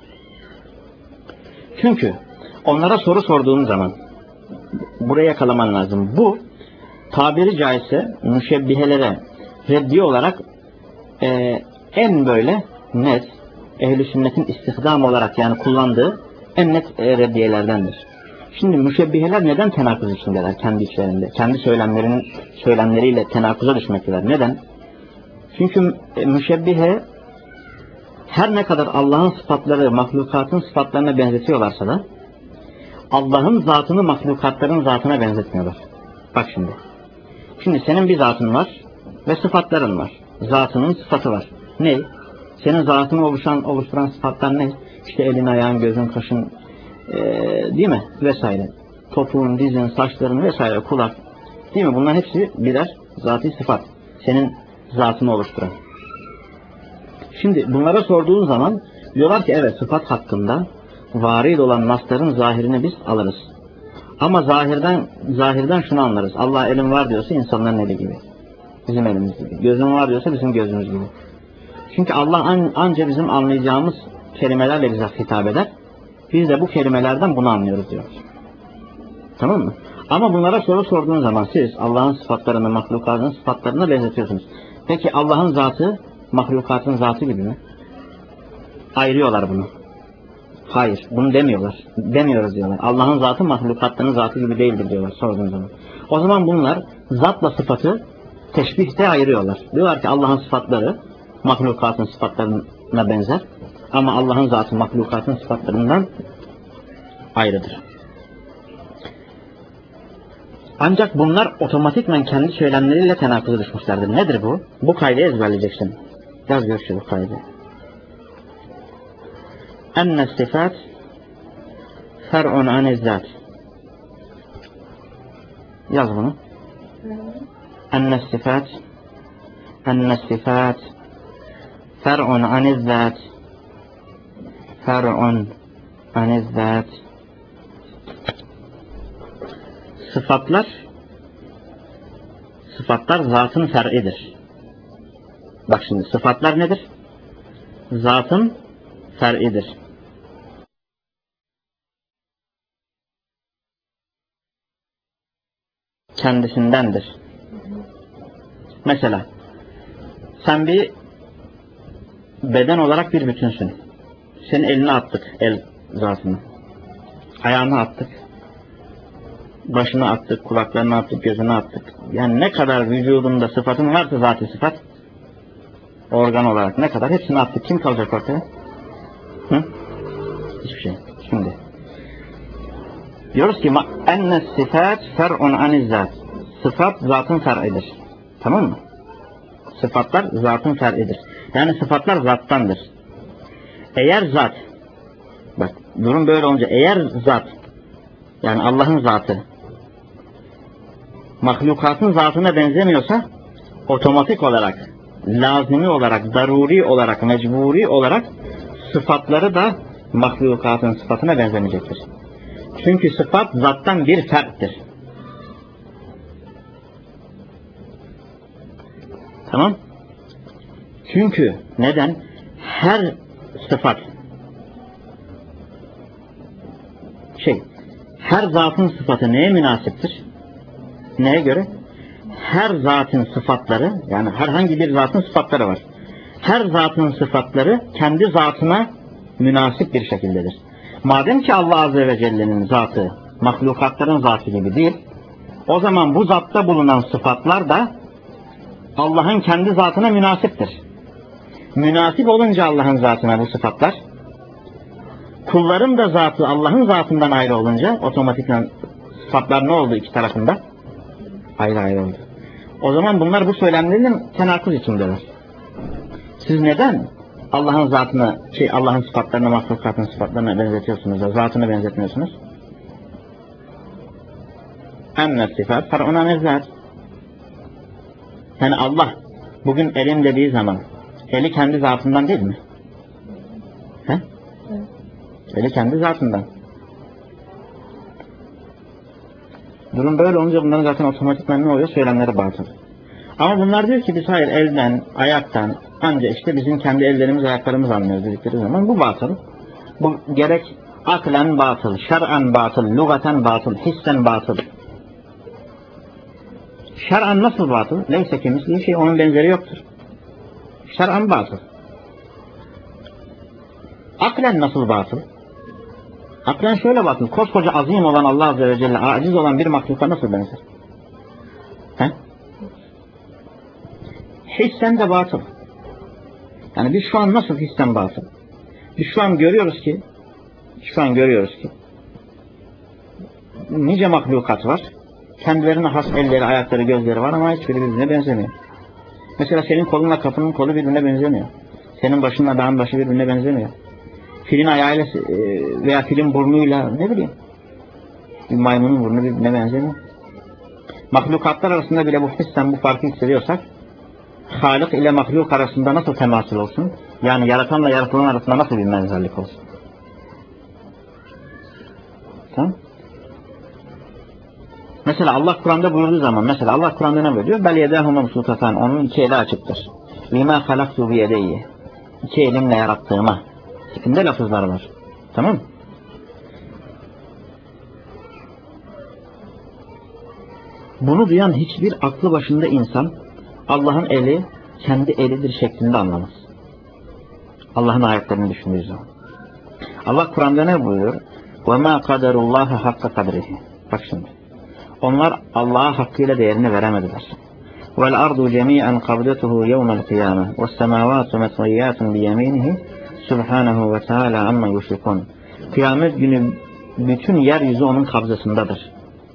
Çünkü onlara soru sorduğum zaman buraya yakalaman lazım. Bu tabiri caizse müşebbihelere reddi olarak e, en böyle net ehl-i sünnetin istihdam olarak yani kullandığı en net e, reddiyelerdendir. Şimdi müşebbiheler neden tenakuz içindeler kendi içlerinde? Kendi söylemlerinin söylemleriyle tenakuza düşmekteler. Neden? Çünkü e, müşebbihe her ne kadar Allah'ın sıfatları mahlukatın sıfatlarına benzetiyorlarsa da Allah'ın zatını mahlukatların zatına benzetmiyorlar. Bak şimdi. Şimdi senin bir zatın var ve sıfatların var. Zatının sıfatı var. Ne? Senin zatını oluşan, oluşturan sıfatlar ne? İşte elin, ayağın, gözün, kaşın, ee, değil mi? Vesaire. Topuğun, dizin, saçların vesaire, kulak. Değil mi? Bunların hepsi birer zati sıfat. Senin zatını oluşturan. Şimdi bunlara sorduğun zaman diyorlar ki evet sıfat hakkında varid olan nasların zahirini biz alırız. Ama zahirden zahirden şunu anlarız. Allah elim var diyorsa insanların eli gibi. Bizim elimiz gibi. Gözüm var diyorsa bizim gözümüz gibi. Çünkü Allah an, anca bizim anlayacağımız kelimelerle bize hitap eder. Biz de bu kelimelerden bunu anlıyoruz diyoruz. Tamam mı? Ama bunlara soru sorduğun zaman siz Allah'ın sıfatlarını mahlukatın sıfatlarına benzetiyorsunuz. Peki Allah'ın zatı mahlukatın zatı gibi mi? Ayırıyorlar bunu. Hayır, bunu demiyorlar. Demiyoruz diyorlar. Allah'ın zatı mahlukatların zatı gibi değildir diyorlar sorduğun zaman. O zaman bunlar zatla sıfatı teşbihte ayırıyorlar. Diyorlar ki Allah'ın sıfatları mahlukatın sıfatlarına benzer. Ama Allah'ın zatı mahlukatın sıfatlarından ayrıdır. Ancak bunlar otomatikman kendi söylemleriyle tenakuza düşmüşlerdir. Nedir bu? Bu kaydı ezberleyeceksin. Yaz gör şu bu kaydı. Enne sıfat fer'un anizzat. Yaz bunu. Enne sıfat Enne sıfat fer'un anizzat. Fer'un anizzat. Sıfatlar sıfatlar zatın fer'idir. Bak şimdi sıfatlar nedir? Zatın fer'idir. Kendisindendir. Mesela sen bir beden olarak bir bütünsün. Senin elini attık, el zatını. Ayağını attık. Başını attık, kulaklarını attık, gözünü attık. Yani ne kadar vücudunda sıfatın varsa zat-ı sıfat, organ olarak ne kadar hepsini attık. Kim kalacak ortaya? Hı? Hiçbir şey. Şimdi diyoruz ki enne sıfat fer'un anizzat. Sıfat zatın fer'idir. Tamam mı? Sıfatlar zatın fer'idir. Yani sıfatlar zattandır. Eğer zat, bak durum böyle olunca, eğer zat, yani Allah'ın zatı mahlukatın zatına benzemiyorsa otomatik olarak lazimi olarak, daruri olarak, mecburi olarak sıfatları da mahlukatın sıfatına benzemeyecektir. Çünkü sıfat zattan bir ferttir. Tamam? Çünkü neden? Her sıfat şey, her zatın sıfatı neye münasiptir? Neye göre? Her zatın sıfatları, yani herhangi bir zatın sıfatları var. Her zatın sıfatları kendi zatına münasip bir şekildedir. Madem ki Allah Azze ve Celle'nin zatı mahlukatların zatı gibi değil, o zaman bu zatta bulunan sıfatlar da Allah'ın kendi zatına münasiptir. Münasip olunca Allah'ın zatına bu sıfatlar, kulların da zatı Allah'ın zatından ayrı olunca otomatikman sıfatlar ne oldu iki tarafında? Ayrı ayrı oldu. O zaman bunlar bu söylemlerin tenakuz içindeler. Siz neden Allah'ın zatını, şey Allah'ın sıfatlarını mahlukatın sıfatlarına benzetiyorsunuz da zatını benzetmiyorsunuz? Enne sıfat far'una nezzat. Yani Allah bugün elin dediği zaman eli kendi zatından değil mi? He? Eli kendi zatından. Durum böyle olunca bunların zaten otomatikman ne oluyor? Söylemleri batıl. Ama bunlar diyor ki biz hayır elden, ayaktan, ancak işte bizim kendi ellerimiz, ayaklarımız anlıyoruz dedikleri zaman bu batıl. Bu gerek aklen batıl, şer'an batıl, lugaten batıl, hissen batıl. Şer'an nasıl batıl? Neyse ki misli şey onun benzeri yoktur. Şer'an batıl. Aklen nasıl batıl? Aklen şöyle batıl. Koskoca azim olan Allah Azze ve Celle aciz olan bir mahluka nasıl benzer? He? Hissen de batıl. Yani biz şu an nasıl hissen batıl? Biz şu an görüyoruz ki şu an görüyoruz ki nice mahlukat var. Kendilerine has elleri, ayakları, gözleri var ama hiçbiri birbirine benzemiyor. Mesela senin kolunla kapının kolu birbirine benzemiyor. Senin başınla dağın başı birbirine benzemiyor. Filin ayağıyla veya filin burnuyla ne bileyim bir maymunun burnu birbirine benzemiyor. Mahlukatlar arasında bile bu hissen bu farkı hissediyorsak Halik ile mahluk arasında nasıl temasül olsun? Yani yaratanla yaratılan arasında nasıl bir benzerlik olsun? Tamam? Mesela Allah Kur'an'da buyurduğu zaman, mesela Allah Kur'an'da ne buyuruyor? Bel yedahu mebsutatan, onun iki eli açıktır. Lima halaktu bi yedeyhi, iki elimle yarattığıma tipinde lafızlar var. Tamam mı? Bunu duyan hiçbir aklı başında insan Allah'ın eli kendi elidir şeklinde anlamaz. Allah'ın ayetlerini düşündüğü zaman. Allah Kur'an'da ne buyuruyor? وَمَا قَدَرُ اللّٰهَ حَقَّ قَدْرِهِ. Bak şimdi. Onlar Allah'a hakkıyla değerini veremediler. وَالْأَرْضُ جَمِيعًا قَبْدَتُهُ يَوْمَ الْقِيَامَةِ وَالسَّمَاوَاتُ مَطْوِيَّاتٌ بِيَمِينِهِ سُبْحَانَهُ وَتَعَالَى عَمَّا يُشْرِكُونَ. Kıyamet günü bütün yeryüzü onun kabzasındadır.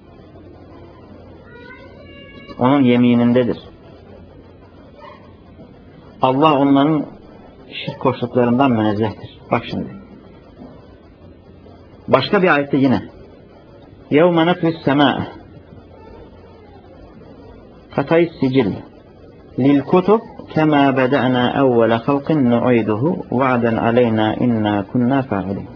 Onun yeminindedir. Allah onların şirk koştuklarından münezzehtir. Bak şimdi. Başka bir ayette yine. يَوْمَ نَطْوِ السَّمَاءَ كَطَيِ السِّجِلِّ لِلْكُتُبِ كَمَا بَدَأْنَا أَوَّلَ خَلْقٍ نُعِيدُهُ وَعْدًا عَلَيْنَا إِنَّا كُنَّا فَاعِلِينَ.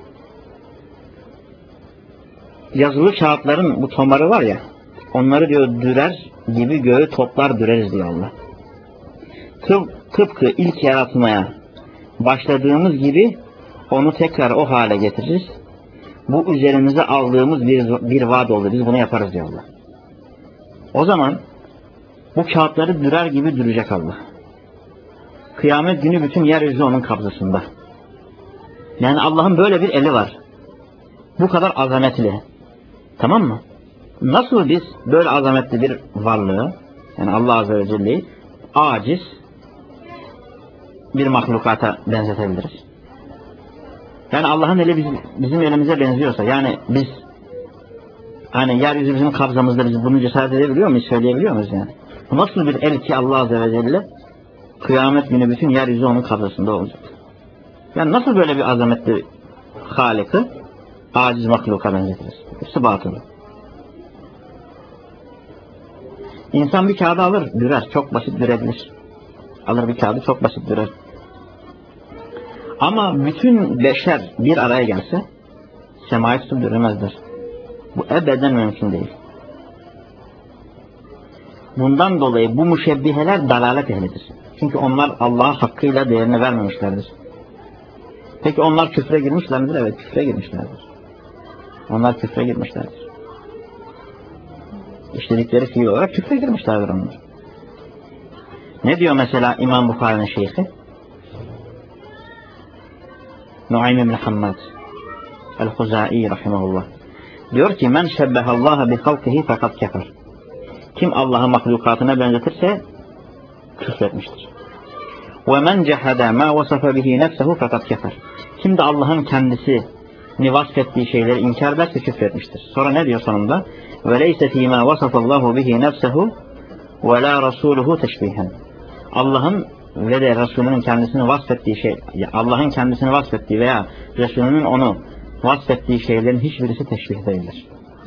Yazılı kağıtların bu tomarı var ya, onları diyor dürer gibi göğü toplar düreriz diyor Allah. Tıp, tıpkı ilk yaratmaya başladığımız gibi onu tekrar o hale getiririz. Bu üzerimize aldığımız bir, bir vaat oldu. Biz bunu yaparız diyor Allah. O zaman bu kağıtları dürer gibi dürecek Allah. Kıyamet günü bütün yeryüzü onun kabzasında. Yani Allah'ın böyle bir eli var. Bu kadar azametli. Tamam mı? Nasıl biz böyle azametli bir varlığı, yani Allah Azze ve Celle'yi aciz bir mahlukata benzetebiliriz? Yani Allah'ın eli bizim, bizim elimize benziyorsa, yani biz hani yeryüzü bizim kabzamızda, biz bunu cesaret edebiliyor muyuz, söyleyebiliyor muyuz yani? Bu nasıl bir el ki Allah Azze ve Celle kıyamet günü bütün yeryüzü onun kabzasında olacak? Yani nasıl böyle bir azametli Halik'i aciz mahluka benzetiriz? Hepsi batıl. İnsan bir kağıdı alır, dürer, çok basit dürebilir. Alır bir kağıdı çok basit durar. Ama bütün beşer bir araya gelse semayı tutup düremezler. Bu ebeden mümkün değil. Bundan dolayı bu müşebbiheler dalalet ehlidir. Çünkü onlar Allah'a hakkıyla değerini vermemişlerdir. Peki onlar küfre girmişler midir? Evet, küfre girmişlerdir. Onlar küfre girmişlerdir. İşledikleri fiil olarak küfre girmişlerdir onlar. Ne diyor mesela İmam Bukhari'nin şeyhi? Nuaym ibn Hammad el-Huzai rahimahullah. Diyor ki men şebbehallaha bi halkihi fakat kefer. Kim Allah'ı mahlukatına benzetirse küfretmiştir. Ve men cehada ma vasafa bihi nefsehu fakat kefer. Kim de Allah'ın kendisini vasfettiği şeyleri inkar ederse küfretmiştir. Sonra ne diyor sonunda? Ve leyse fîmâ vasafallahu bihi nefsehu ve la rasuluhu teşbihen. Allah'ın ve de Resulünün kendisini vasfettiği şey, Allah'ın kendisini vasfettiği veya Resulünün onu vasfettiği şeylerin hiçbirisi teşbih değildir.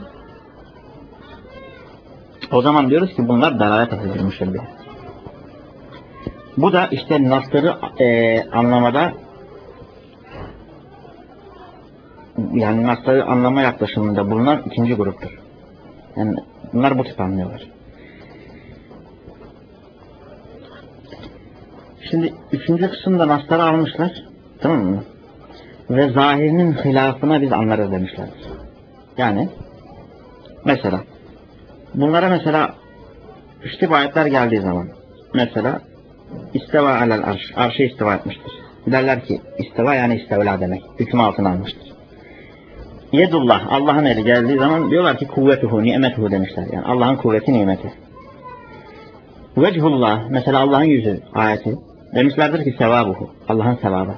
O zaman diyoruz ki bunlar dalalet edilmiş. Bu da işte nasları e, anlamada, yani nasları anlama yaklaşımında bulunan ikinci gruptur. Yani bunlar bu tip anlıyorlar. Şimdi üçüncü kısımda nasları almışlar, tamam mı? Ve zahirinin hilafına biz anlarız demişlerdir. Yani mesela bunlara mesela işte ayetler geldiği zaman mesela İsteva alel arş, arşa istiva etmiştir. Derler ki istiva yani istevla demek, hüküm altına almıştır. Yedullah, Allah'ın eli geldiği zaman diyorlar ki kuvvetuhu, nimetuhu demişler. Yani Allah'ın kuvveti, nimeti. Vechullah, mesela Allah'ın yüzü ayeti. Demişlerdir ki sevabuhu, Allah'ın sevabı.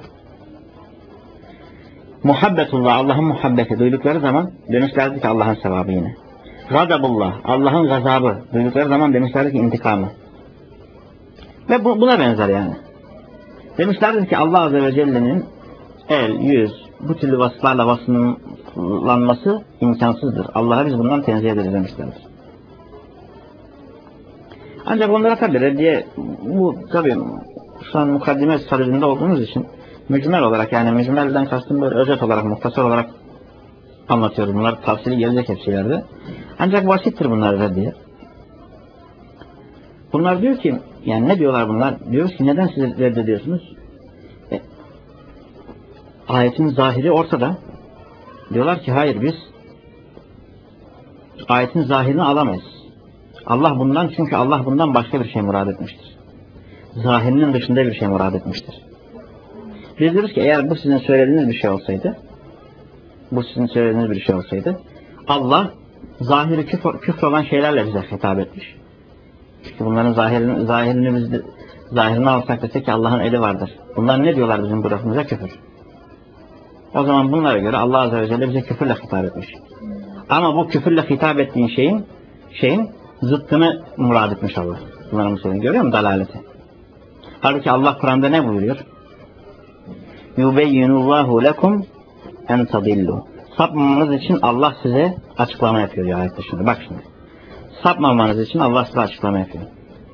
Muhabbetullah, Allah'ın muhabbeti duydukları zaman demişlerdir ki Allah'ın sevabı yine. Gadabullah, Allah'ın gazabı duydukları zaman demişlerdir ki intikamı. Ve bu, buna benzer yani. Demişlerdir ki Allah Azze ve Celle'nin el, yüz, bu türlü vasıflarla vasıflanması imkansızdır. Allah'a biz bundan tenzih ederiz demişlerdir. Ancak onlara tabi reddiye, bu tabi şu an mukaddime sadedinde olduğumuz için mücmel olarak, yani mücmelden kastım böyle özet olarak, muhtasar olarak anlatıyoruz. Bunlar tavsili gelecek hep şeylerde. Ancak basittir bunlar reddiye. Bunlar diyor ki, yani ne diyorlar bunlar? Diyoruz ki neden siz reddediyorsunuz? E, ayetin zahiri ortada. Diyorlar ki hayır, biz ayetin zahirini alamayız. Allah bundan, çünkü Allah bundan başka bir şey murad etmiştir. Zahirinin dışında bir şey murad etmiştir. Biz diyoruz ki eğer bu sizin söylediğiniz bir şey olsaydı, bu sizin söylediğiniz bir şey olsaydı, Allah zahiri küfür, küfür olan şeylerle bize hitap etmiş. Çünkü bunların zahirini, zahirini, biz de, zahirini alsak desek ki Allah'ın eli vardır. Bunlar ne diyorlar bizim bu lafımıza? Küfür. O zaman bunlara göre Allah Azze ve Celle bize küfürle hitap etmiş. Ama bu küfürle hitap ettiğin şeyin şeyin zıttını murad etmiş Allah. Bunların müsaadeni görüyor musun? Dalaleti. Halbuki Allah Kur'an'da ne buyuruyor? Yubeyyinullahu lekum en tadillu. Sapmamanız için Allah size açıklama yapıyor diyor ayette şimdi. Bak şimdi. Sapmamanız için Allah size açıklama yapıyor.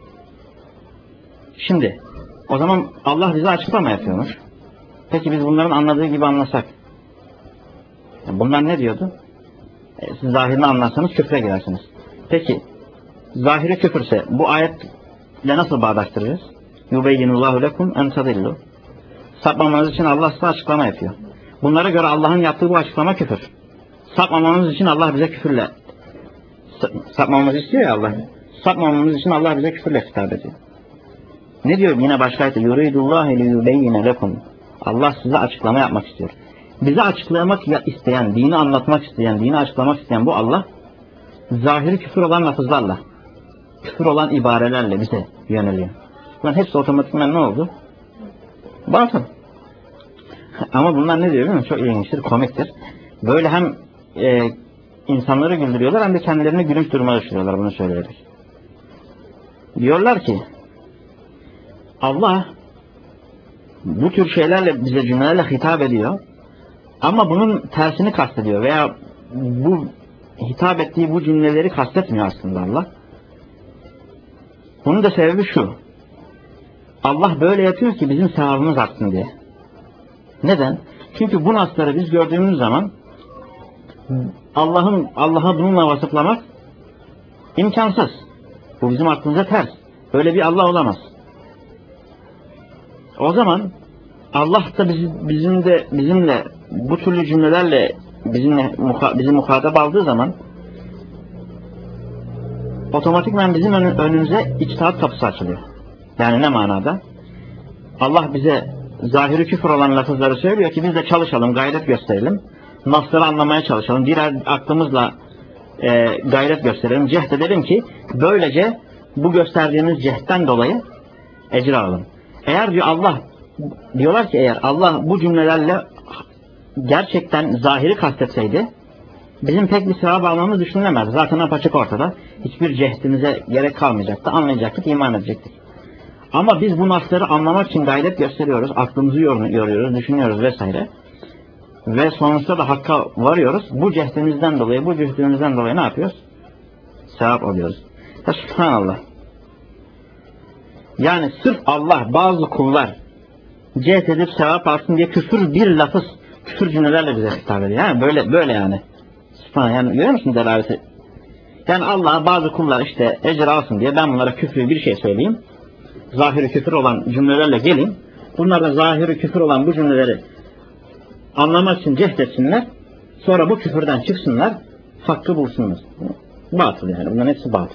Şimdi o zaman Allah bize açıklama yapıyormuş. Peki biz bunların anladığı gibi anlasak. Bunlar ne diyordu? E, siz zahirini anlarsanız küfre girersiniz. Peki zahiri küfürse bu ayetle nasıl bağdaştıracağız? Yubeyyinullahu lekum en tadillu. Sapmamanız için Allah size açıklama yapıyor. Bunlara göre Allah'ın yaptığı bu açıklama küfür. Sapmamamız için Allah bize küfürle sapmamamızı istiyor ya Allah. Sapmamamız için Allah bize küfürle hitap ediyor. Ne diyor yine başka ayette? Yuridullahu liyubeyyine lekum. Allah size açıklama yapmak istiyor. Bize açıklamak isteyen, dini anlatmak isteyen, dini açıklamak isteyen bu Allah, zahiri küfür olan lafızlarla, küfür olan ibarelerle bize yöneliyor. Bunların hepsi otomatikman ne oldu? Batıl. Ama bunlar ne diyor değil mi? Çok ilginçtir, komiktir. Böyle hem e, insanları güldürüyorlar hem de kendilerini gülünç duruma düşürüyorlar bunu söyleyerek. Diyorlar ki Allah bu tür şeylerle bize cümlelerle hitap ediyor ama bunun tersini kastediyor veya bu hitap ettiği bu cümleleri kastetmiyor aslında Allah. Bunun da sebebi şu. Allah böyle yapıyor ki bizim sevabımız artsın diye. Neden? Çünkü bu nasları biz gördüğümüz zaman Allah'ın Allah'a bununla vasıflamak imkansız. Bu bizim aklımıza ters. Böyle bir Allah olamaz. O zaman Allah da bizi, bizim de bizimle bu türlü cümlelerle bizimle bizi muhatap aldığı zaman otomatikman bizim önümüze içtihat kapısı açılıyor. Yani ne manada? Allah bize zahiri küfür olan lafızları söylüyor ki biz de çalışalım, gayret gösterelim. Nasları anlamaya çalışalım. Birer aklımızla e, gayret gösterelim, cehd edelim ki böylece bu gösterdiğimiz cehden dolayı ecir alalım. Eğer diyor Allah, diyorlar ki eğer Allah bu cümlelerle gerçekten zahiri kastetseydi bizim pek bir sevap almamız düşünülemez. Zaten apaçık ortada. Hiçbir cehdimize gerek kalmayacaktı. Anlayacaktık, iman edecektik. Ama biz bu nasları anlamak için gayret gösteriyoruz. Aklımızı yoruyoruz, düşünüyoruz vesaire. Ve sonuçta da hakka varıyoruz. Bu cehdimizden dolayı, bu cühdümüzden dolayı ne yapıyoruz? Sevap alıyoruz. Ya subhanallah. Yani sırf Allah, bazı kullar cehd edip sevap alsın diye küfür bir lafız, küfür cümlelerle bize hitap ediyor. Yani böyle böyle yani. Subhanallah. Yani görüyor musun delaleti? Yani Allah bazı kullar işte ecir alsın diye ben bunlara küfrü bir şey söyleyeyim. Zahiri küfür olan cümlelerle geleyim. Bunlar da zahiri küfür olan bu cümleleri anlamak için cehd etsinler. Sonra bu küfürden çıksınlar. Hakkı bulsunlar. Batıl yani. Bunların hepsi batıl.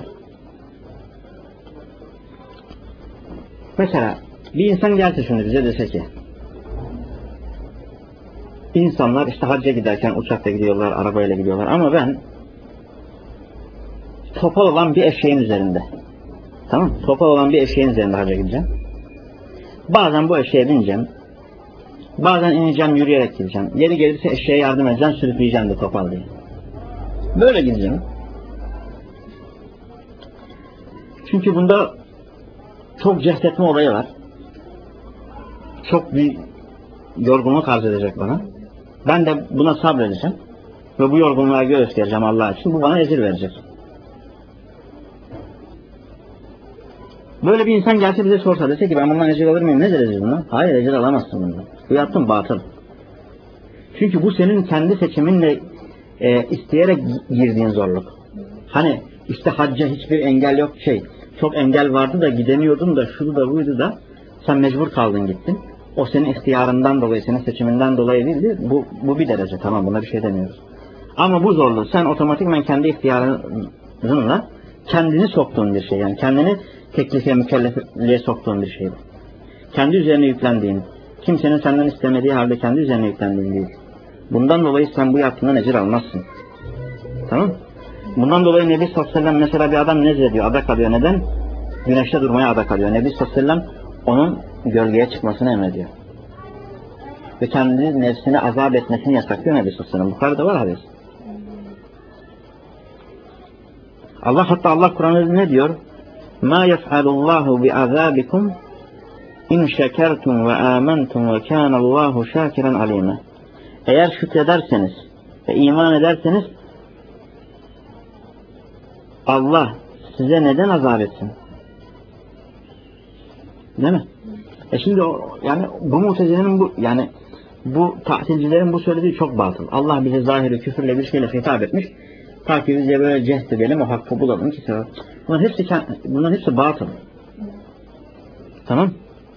Mesela bir insan gelse şimdi bize dese ki insanlar işte hacca giderken uçakla gidiyorlar, arabayla gidiyorlar ama ben topal olan bir eşeğin üzerinde, tamam mı? Topal olan bir eşeğin üzerinde hacca gideceğim. Bazen bu eşeğe bineceğim. Bazen ineceğim, yürüyerek gideceğim. Yeri gelirse eşeğe yardım edeceğim, sürükleyeceğim de topal diye. Böyle gideceğim. Çünkü bunda çok cehdetme olayı var. Çok bir yorgunluk arz edecek bana. Ben de buna sabredeceğim. Ve bu yorgunluğa göstereceğim Allah için. Bu bana ecir verecek. Böyle bir insan gelse bize sorsa dese ki ben bundan ecir alır mıyım? Ne derece bundan? Hayır, ecir alamazsın bundan. Bu yaptığın batıl. Çünkü bu senin kendi seçiminle e, isteyerek girdiğin zorluk. Hani işte hacca hiçbir engel yok şey. Çok engel vardı da gidemiyordun da şunu da buydu da sen mecbur kaldın gittin. O senin ihtiyarından dolayı, senin seçiminden dolayı değildi. Bu, bu bir derece, tamam, buna bir şey demiyoruz. Ama bu zorluğu sen otomatikman kendi ihtiyarınla kendini soktuğun bir şey. Yani kendini teklife, mükellefliğe soktuğun bir şey. Kendi üzerine yüklendiğin, kimsenin senden istemediği halde kendi üzerine yüklendiğin değil. Bundan dolayı sen bu yaptığından ecir almazsın. Tamam? Bundan dolayı Nebi sallallahu aleyhi ve sellem mesela bir adam nezrediyor, adak alıyor. Neden? Güneşte durmaya adak alıyor. Nebi sallallahu aleyhi ve sellem onun gölgeye çıkmasını emrediyor. Ve kendi nefsini azap etmesini yasaklıyor Nebi sallallahu aleyhi ve sellem. Bukhari'de var hadis. Allah hatta Allah Kur'an'da ne diyor? مَا يَفْعَلُ اللّٰهُ بِعَذَابِكُمْ اِنْ شَكَرْتُمْ وَآمَنْتُمْ وَكَانَ اللّٰهُ شَاكِرًا عَلِيمًا. Eğer şükrederseniz ve iman ederseniz Allah size neden azap etsin? Değil mi? E şimdi o, yani bu mutezilerin bu yani bu tahsilcilerin bu söylediği çok batıl. Allah bize zahiri küfürle bir şeyle hitap etmiş. Ta ki biz de böyle cehd edelim, o hakkı bulalım ki sevap. Bunların hepsi, bunların hepsi batıl. Tamam.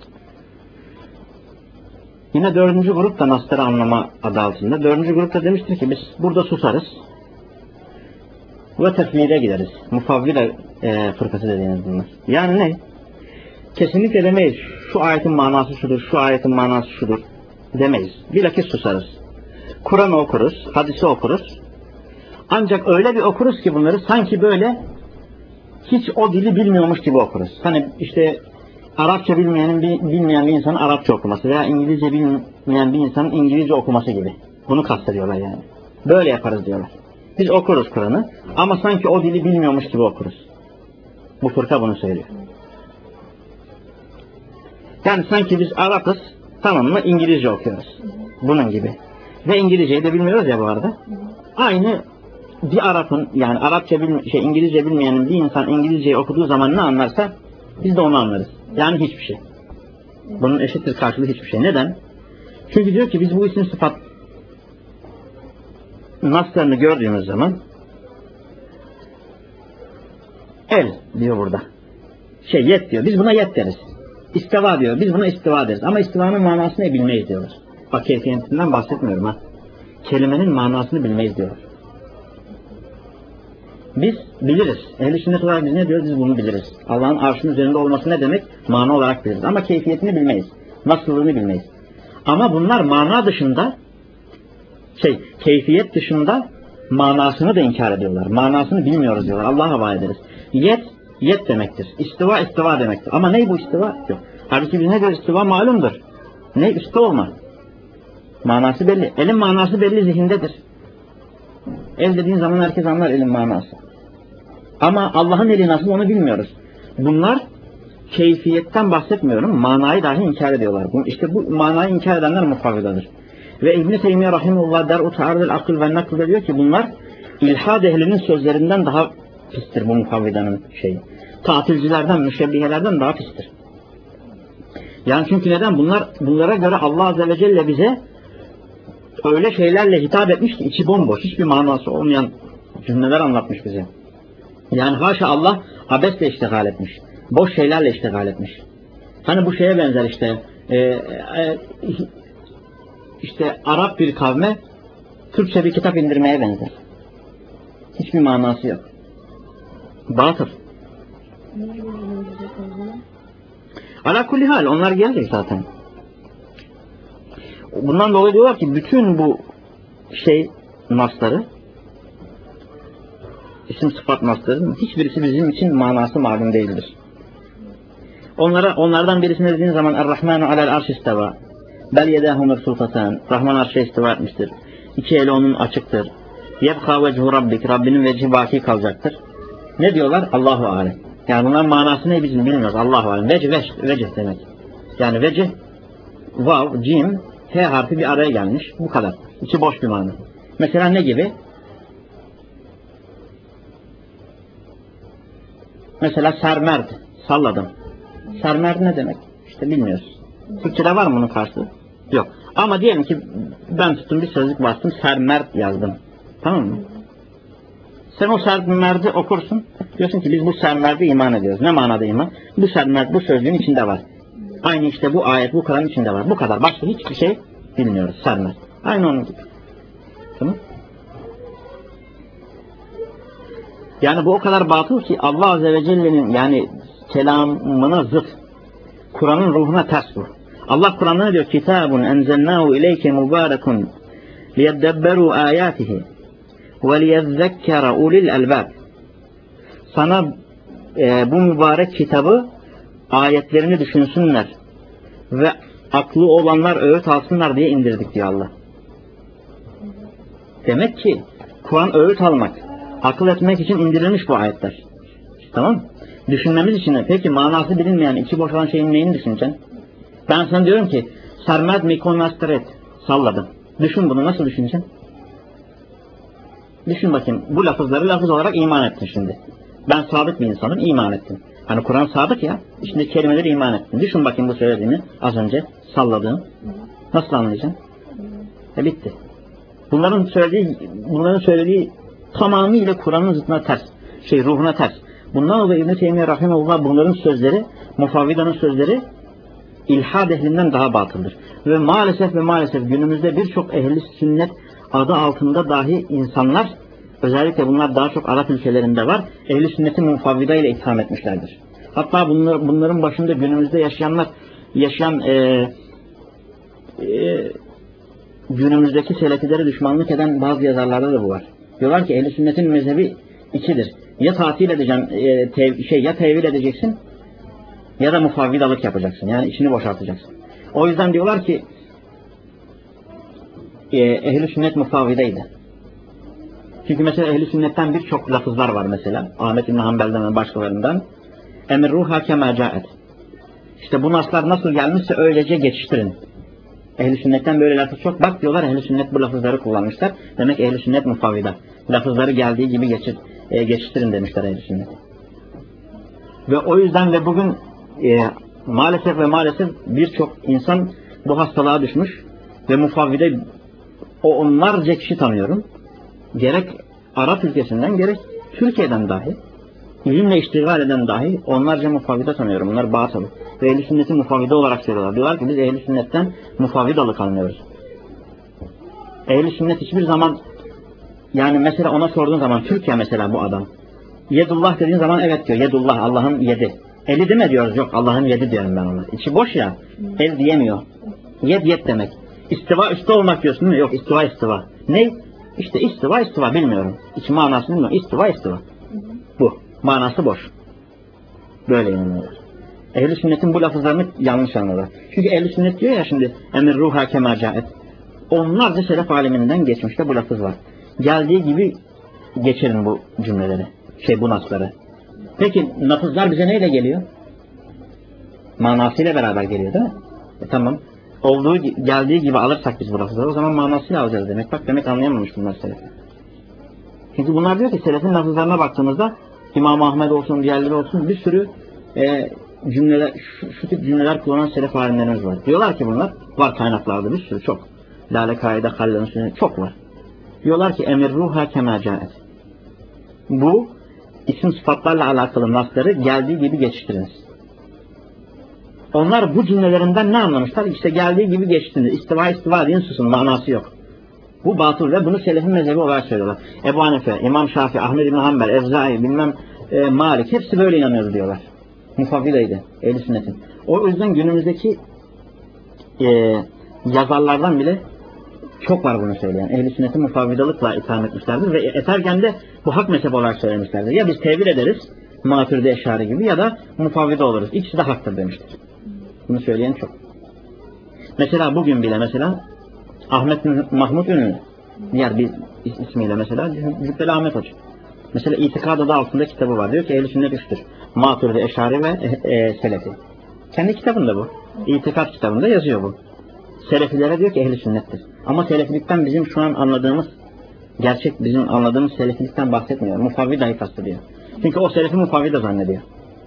Yine dördüncü grup da nasları anlama adı altında. Dördüncü grup da demiştir ki biz burada susarız. Ve tefvide gideriz. Mufavvile e, fırkası dediğiniz bunlar. Yani ne? Kesinlikle demeyiz. Şu ayetin manası şudur, şu ayetin manası şudur demeyiz. Bilakis susarız. Kur'an okuruz, hadisi okuruz. Ancak öyle bir okuruz ki bunları sanki böyle hiç o dili bilmiyormuş gibi okuruz. Hani işte Arapça bilmeyenin bilmeyen bir insanın Arapça okuması veya İngilizce bilmeyen bir insanın İngilizce okuması gibi. Bunu kastediyorlar yani. Böyle yaparız diyorlar. Biz okuruz Kur'an'ı ama sanki o dili bilmiyormuş gibi okuruz. Bu fırka bunu söylüyor. Yani sanki biz Arap'ız, tamam mı, İngilizce okuyoruz. Bunun gibi. Ve İngilizceyi de bilmiyoruz ya bu arada. Aynı bir Arap'ın yani Arapça bilme, şey İngilizce bilmeyenin bir insan İngilizceyi okuduğu zaman ne anlarsa biz de onu anlarız. Yani hiçbir şey. Bunun eşittir karşılığı hiçbir şey. Neden? Çünkü diyor ki biz bu isim sıfat naslarını gördüğümüz zaman el diyor burada. Şey yet diyor. Biz buna yet deriz. İstiva diyor. Biz buna istiva deriz. Ama istivanın manasını bilmeyiz diyorlar. Bak keyfiyetinden bahsetmiyorum ha. Kelimenin manasını bilmeyiz diyorlar. Biz biliriz. Ehl-i sünnet olarak biz ne diyoruz? Biz bunu biliriz. Allah'ın arşının üzerinde olması ne demek? Mana olarak biliriz. Ama keyfiyetini bilmeyiz. Nasıllığını bilmeyiz. Ama bunlar mana dışında şey, keyfiyet dışında manasını da inkar ediyorlar. Manasını bilmiyoruz diyorlar. Allah'a havale ederiz. Yet, yet demektir. İstiva, istiva demektir. Ama ne bu istiva? Yok. Halbuki biz ne diyoruz? İstiva malumdur. Ne? Üstü olma. Manası belli. Elin manası belli, zihindedir. El dediğin zaman herkes anlar elin manası. Ama Allah'ın eli nasıl onu bilmiyoruz. Bunlar keyfiyetten bahsetmiyorum. Manayı dahi inkar ediyorlar. İşte bu manayı inkar edenler mufavvidadır. Ve İbn-i Teymiye Rahimullah der uta'ardil akıl ve nakıl diyor ki bunlar ilhad ehlinin sözlerinden daha pistir bu mufavvidanın şeyi. Tatilcilerden, müşebbihelerden daha pistir. Yani çünkü neden? Bunlar bunlara göre Allah Azze ve Celle bize öyle şeylerle hitap etmiş ki içi bomboş, hiçbir manası olmayan cümleler anlatmış bize. Yani haşa Allah abesle iştigal etmiş. Boş şeylerle iştigal etmiş. Hani bu şeye benzer işte e, e, işte Arap bir kavme Türkçe bir kitap indirmeye benzer. Hiçbir manası yok. Batıl. Ala kulli hal onlar gelecek zaten. Bundan dolayı diyorlar ki bütün bu şey nasları, isim sıfat nasları hiçbirisi bizim için manası malum değildir. Onlara onlardan birisine dediğin zaman Er-Rahmanu alel arş isteva. Bel yedahu mebsutatan. Rahman arşa istiva etmiştir. İki eli onun açıktır. Yebka vechu rabbik. Rabbinin vecihi baki kalacaktır. Ne diyorlar? Allahu alem. Yani bunların manası ne bizim bilmiyoruz. Allahu alem. Vecih, vecih, vecih demek. Yani vecih, vav, cim, H harfi bir araya gelmiş. Bu kadar. İçi boş bir mana. Mesela ne gibi? Mesela sermerd. Salladım. Sermerd ne demek? İşte bilmiyoruz. Türkçe'de var mı bunun karşılığı? Yok. Ama diyelim ki ben tuttum bir sözlük bastım. Sermerd yazdım. Tamam mı? Sen o sermerdi okursun. Diyorsun ki biz bu sermerde iman ediyoruz. Ne manada iman? Bu sermerd bu sözlüğün içinde var. Aynı işte bu ayet bu Kur'an'ın içinde var. Bu kadar. Başka hiçbir şey bilmiyoruz. Sermerd. Aynı onun gibi. Tamam. Yani bu o kadar batıl ki Allah Azze ve Celle'nin yani kelamına zıt. Kur'an'ın ruhuna ters bu. Allah Kur'an'da diyor kitabun enzelnahu ileyke mübarekun liyeddebberu ayatihi ve liyezzekkere ulil elbab. Sana e, bu mübarek kitabı ayetlerini düşünsünler ve aklı olanlar öğüt alsınlar diye indirdik diyor Allah. Demek ki Kur'an öğüt almak, akıl etmek için indirilmiş bu ayetler. Tamam mı? Düşünmemiz için de peki manası bilinmeyen içi boş olan şeyin neyini düşüneceksin? Ben sana diyorum ki sermed mikonastret salladım. Düşün bunu nasıl düşüneceksin? Düşün bakayım bu lafızları lafız olarak iman ettin şimdi. Ben sadık bir insanım iman ettim. Hani Kur'an sadık ya içindeki kelimeleri iman ettim. Düşün bakayım bu söylediğini az önce salladığım. Nasıl anlayacaksın? E bitti. Bunların söylediği bunların söylediği tamamıyla Kur'an'ın zıttına ters. Şey ruhuna ters. Bundan dolayı İbn-i Teymiye Rahimullah bunların sözleri, mufavvidanın sözleri ilhad ehlinden daha batıldır. Ve maalesef ve maalesef günümüzde birçok ehli sünnet adı altında dahi insanlar, özellikle bunlar daha çok Arap ülkelerinde var, ehli sünneti mufavvida ile itham etmişlerdir. Hatta bunlar, bunların başında günümüzde yaşayanlar, yaşayan e, e, günümüzdeki selefilere düşmanlık eden bazı yazarlarda da bu var. Diyorlar ki ehli sünnetin mezhebi ikidir. Ya tatil edeceksin, e, tev, şey ya tevil edeceksin ya da mufavvidalık yapacaksın. Yani içini boşaltacaksın. O yüzden diyorlar ki e, ehl-i sünnet mufavvidaydı. Çünkü mesela ehl-i sünnetten birçok lafızlar var mesela. Ahmet İbn Hanbel'den ve başkalarından. Emirruha kema caet. İşte bu naslar nasıl gelmişse öylece geçiştirin. Ehl-i sünnetten böyle lafız çok. Bak diyorlar ehl-i sünnet bu lafızları kullanmışlar. Demek ehl-i sünnet mufavvida. Lafızları geldiği gibi geçir, e, geçiştirin demişler ehl-i sünnet. Ve o yüzden ve bugün e, Maalesef ve maalesef birçok insan bu hastalığa düşmüş ve mufavvide o onlarca kişi tanıyorum. Gerek Arap ülkesinden gerek Türkiye'den dahi ilimle iştigal eden dahi onlarca mufavvide tanıyorum. Bunlar batıl. Ve ehl-i sünneti mufavvide olarak söylüyorlar. Diyorlar ki biz ehl-i sünnetten mufavvidalık anlıyoruz. Ehl-i sünnet hiçbir zaman, yani mesela ona sorduğun zaman, Türkiye mesela bu adam, Yedullah dediğin zaman evet diyor. Yedullah, Allah'ın yedi. Eli deme diyoruz. Yok, Allah'ın yedi diyorum ben ona. İçi boş ya. El diyemiyor. Yed yed demek. İstiva üstte olmak diyorsun değil mi? Yok, istiva istiva. Ne? İşte istiva istiva bilmiyorum. İç manasını bilmiyorum. İstiva istiva. Bu. Manası boş. Böyle inanıyorlar. Ehl-i sünnetin bu lafızlarını yanlış anlıyorlar. Çünkü ehl-i sünnet diyor ya şimdi emir ruha kema caet. Onlarca selef aleminden geçmişte bu lafız var. Geldiği gibi geçelim bu cümleleri. Şey bu nasları. Peki lafızlar bize neyle geliyor? Manasıyla beraber geliyor değil mi? E, tamam. Olduğu geldiği gibi alırsak biz bu lafızları o zaman manasıyla alacağız demek. Bak demek anlayamamış bunlar selef. Çünkü bunlar diyor ki selefin lafızlarına baktığımızda İmam Ahmed olsun, diğerleri olsun bir sürü e, cümleler, şu, şu tip cümleler kullanan selef alimlerimiz var. Diyorlar ki bunlar var kaynaklarda bir sürü çok. Lale kaide, hallenin çok var. Diyorlar ki emir ruha kema caet. Bu isim sıfatlarla alakalı nasları geldiği gibi geçiştiriniz. Onlar bu cümlelerinden ne anlamışlar? İşte geldiği gibi geçiştiriniz. İstiva istiva deyin susun, manası yok. Bu batıl ve bunu selefin mezhebi olarak söylüyorlar. Ebu Hanife, İmam Şafii, Ahmed İbn Hanbel, Evzai, bilmem e, Malik hepsi böyle inanıyordu diyorlar. Mufavvideydi ehl-i sünnetin. O yüzden günümüzdeki e, yazarlardan bile çok var bunu söyleyen. Ehl-i sünneti mufavvidalıkla itham etmişlerdir ve eterken de bu hak mezhebi olarak söylemişlerdir. Ya biz tevil ederiz, Maturidi Eşari gibi ya da mufavvide oluruz. İkisi de haktır demiştir. Bunu söyleyen çok. Mesela bugün bile mesela Ahmet Mahmut Ünlü, diğer bir ismiyle mesela Cübbeli Ahmet Hoca. Mesela İtikad adı altında kitabı var. Diyor ki ehl-i sünnet üçtür. Maturidi Eşari ve e, e, Selefi. Kendi kitabında bu. İtikad kitabında yazıyor bu. Selefilere diyor ki ehl-i sünnettir. Ama selefilikten bizim şu an anladığımız, gerçek bizim anladığımız selefilikten bahsetmiyor. Mufavvidayı kastediyor. Çünkü o selefi mufavvida zannediyor.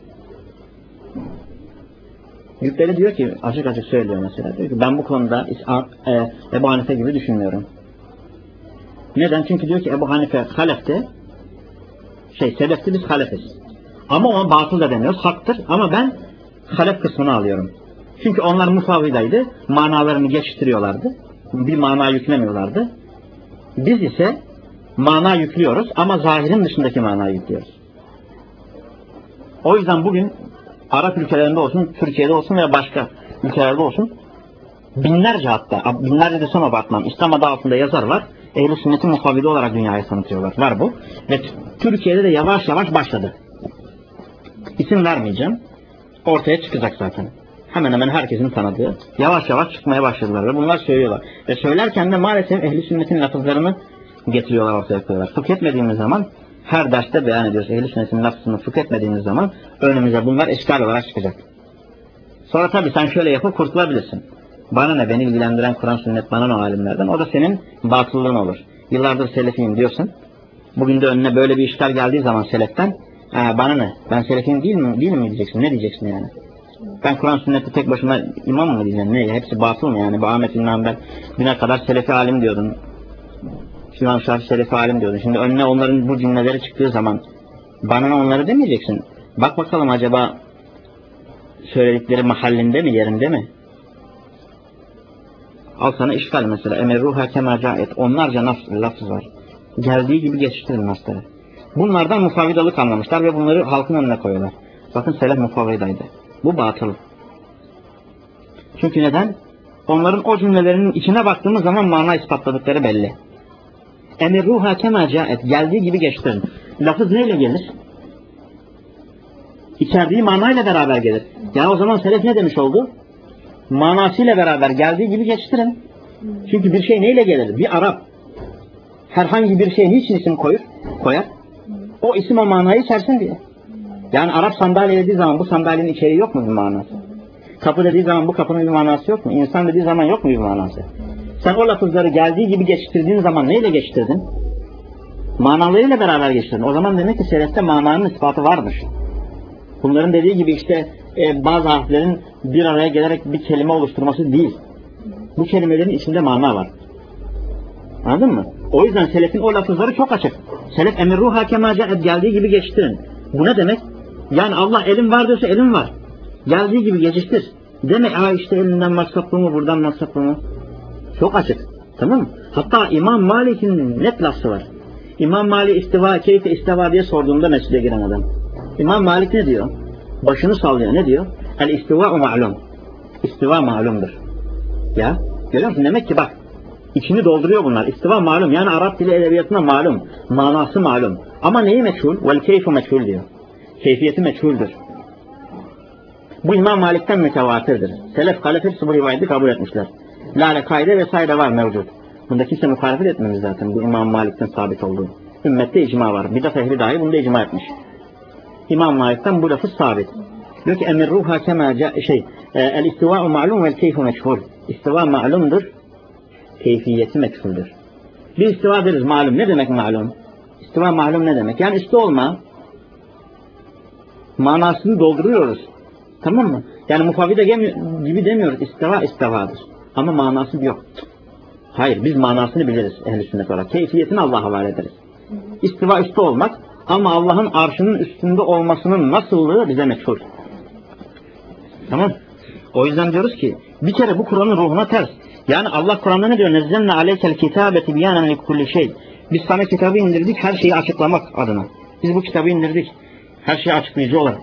Cübbeli diyor ki, açık açık söylüyor mesela. Diyor ki ben bu konuda e, Ebu Hanife gibi düşünmüyorum. Neden? Çünkü diyor ki Ebu Hanife halefte, şey selefti, biz halefiz. Ama ona batıl da demiyoruz, haktır. Ama ben halef kısmını alıyorum. Çünkü onlar mufavvidaydı, manalarını geçiştiriyorlardı. Bir mana yüklemiyorlardı. Biz ise mana yüklüyoruz ama zahirin dışındaki manayı yüklüyoruz. O yüzden bugün Arap ülkelerinde olsun, Türkiye'de olsun veya başka ülkelerde olsun binlerce, hatta binlerce de son abartmam, İslam adı altında yazar var. Ehl-i sünnetin mufavvide olarak dünyaya tanıtıyorlar. Var bu. Ve Türkiye'de de yavaş yavaş başladı. İsim vermeyeceğim. Ortaya çıkacak zaten. Hemen hemen herkesin tanıdığı. Yavaş yavaş çıkmaya başladılar ve bunlar söylüyorlar. Ve söylerken de maalesef ehl-i sünnetin lafızlarını getiriyorlar, ortaya koyuyorlar. Fıkh etmediğimiz zaman her derste beyan ediyoruz. Ehl-i sünnetin lafzını fıkh etmediğimiz zaman önümüze bunlar eşkal olarak çıkacak. Sonra tabii sen şöyle yapıp kurtulabilirsin. Bana ne, beni ilgilendiren Kur'an sünnet, bana ne alimlerden. O da senin batıllığın olur. Yıllardır selefiyim diyorsun. Bugün de önüne böyle bir işgal geldiği zaman seleften, bana ne, ben selefiyim değil mi, değil mi diyeceksin, ne diyeceksin yani? Ben Kur'an sünneti tek başına imam mı diyeceğim, ne, hepsi batıl mı yani? Bu Ahmet İbn Hanbel düne kadar selefi alim diyordun. İmam Şafii selefi alim diyordun. Şimdi önüne onların bu cümleleri çıktığı zaman bana ne, onları demeyeceksin. Bak bakalım acaba söyledikleri mahallinde mi, yerinde mi? Al sana işgal mesela. Emerruha kema caet. Onlarca nas, lafız var. Geldiği gibi geçiştirin nasları. Bunlardan mufavvidalık anlamışlar ve bunları halkın önüne koyuyorlar. Bakın selef mufavvidaydı. Bu batıl. Çünkü neden? Onların o cümlelerinin içine baktığımız zaman mana ispatladıkları belli. Emerruha kema caet. Geldiği gibi geçiştirin. Lafız neyle gelir? İçerdiği manayla beraber gelir. Yani o zaman selef ne demiş oldu? Manasıyla beraber geldiği gibi geçtirin. Çünkü bir şey neyle gelir? Bir Arap herhangi bir şeye niçin isim koyur, koyar? O isim o manayı içersin diye. Yani Arap sandalye dediği zaman bu sandalyenin içeriği yok mu bir manası? Kapı dediği zaman bu kapının bir manası yok mu? İnsan dediği zaman yok mu bir manası? Sen o lafızları geldiği gibi geçtirdiğin zaman neyle geçtirdin? Manalarıyla beraber geçtirdin. O zaman demek ki selefte mananın ispatı varmış. Bunların dediği gibi işte e, bazı harflerin bir araya gelerek bir kelime oluşturması değil. Bu kelimelerin içinde mana var. Anladın mı? O yüzden selefin o lafızları çok açık. Selef emirruha kema ca'et, geldiği gibi geçtirin. Bu ne demek? Yani Allah elim var diyorsa elim var. Geldiği gibi geçiştir. Demek ha işte elinden maksat bu mu, buradan maksat bu mu? Çok açık. Tamam mı? Hatta İmam Malik'in net lafı var. İmam Malik istiva, keyfe istiva diye sorduğunda mescide giren adam. İmam Malik ne diyor? Başını sallıyor. Ne diyor? El istiva'u ma'lum. İstiva malumdur. Ya görüyor musun? Demek ki bak içini dolduruyor bunlar. İstiva malum. Yani Arap dili edebiyatına malum. Manası malum. Ama neyi meçhul? Vel keyfu meçhul diyor. Keyfiyeti meçhuldür. Bu İmam Malik'ten mütevatirdir. Selef, halef hepsi bu rivayeti kabul etmişler. Lale, kaide vesaire var mevcut. Bunda kimse muhalefet etmemiş zaten bu İmam Malik'ten sabit olduğu. Ümmette icma var. Bidat ehli dahi bunda icma etmiş. İmam Malik'ten bu lafız sabit. Diyor ki emirruha kema şey el istiva'u ma'lum vel keyfu meçhul. İstiva ma'lumdur. Keyfiyeti meçhuldür. Bir istiva deriz malum. Ne demek malum? İstiva malum ne demek? Yani üstü olma manasını dolduruyoruz. Tamam mı? Yani mufavvide gibi demiyoruz. İstiva istivadır. Ama manası yok. Hayır, biz manasını biliriz ehl-i sünnet olarak. Keyfiyetini Allah'a havale ederiz. İstiva üstü olmak ama Allah'ın arşının üstünde olmasının nasıllığı bize meçhul. Tamam. O yüzden diyoruz ki bir kere bu Kur'an'ın ruhuna ters. Yani Allah Kur'an'da ne diyor? Nezzenne aleykel kitâbeti biyanen li kulli şey. Biz sana kitabı indirdik her şeyi açıklamak adına. Biz bu kitabı indirdik. Her şeyi açıklayıcı olarak.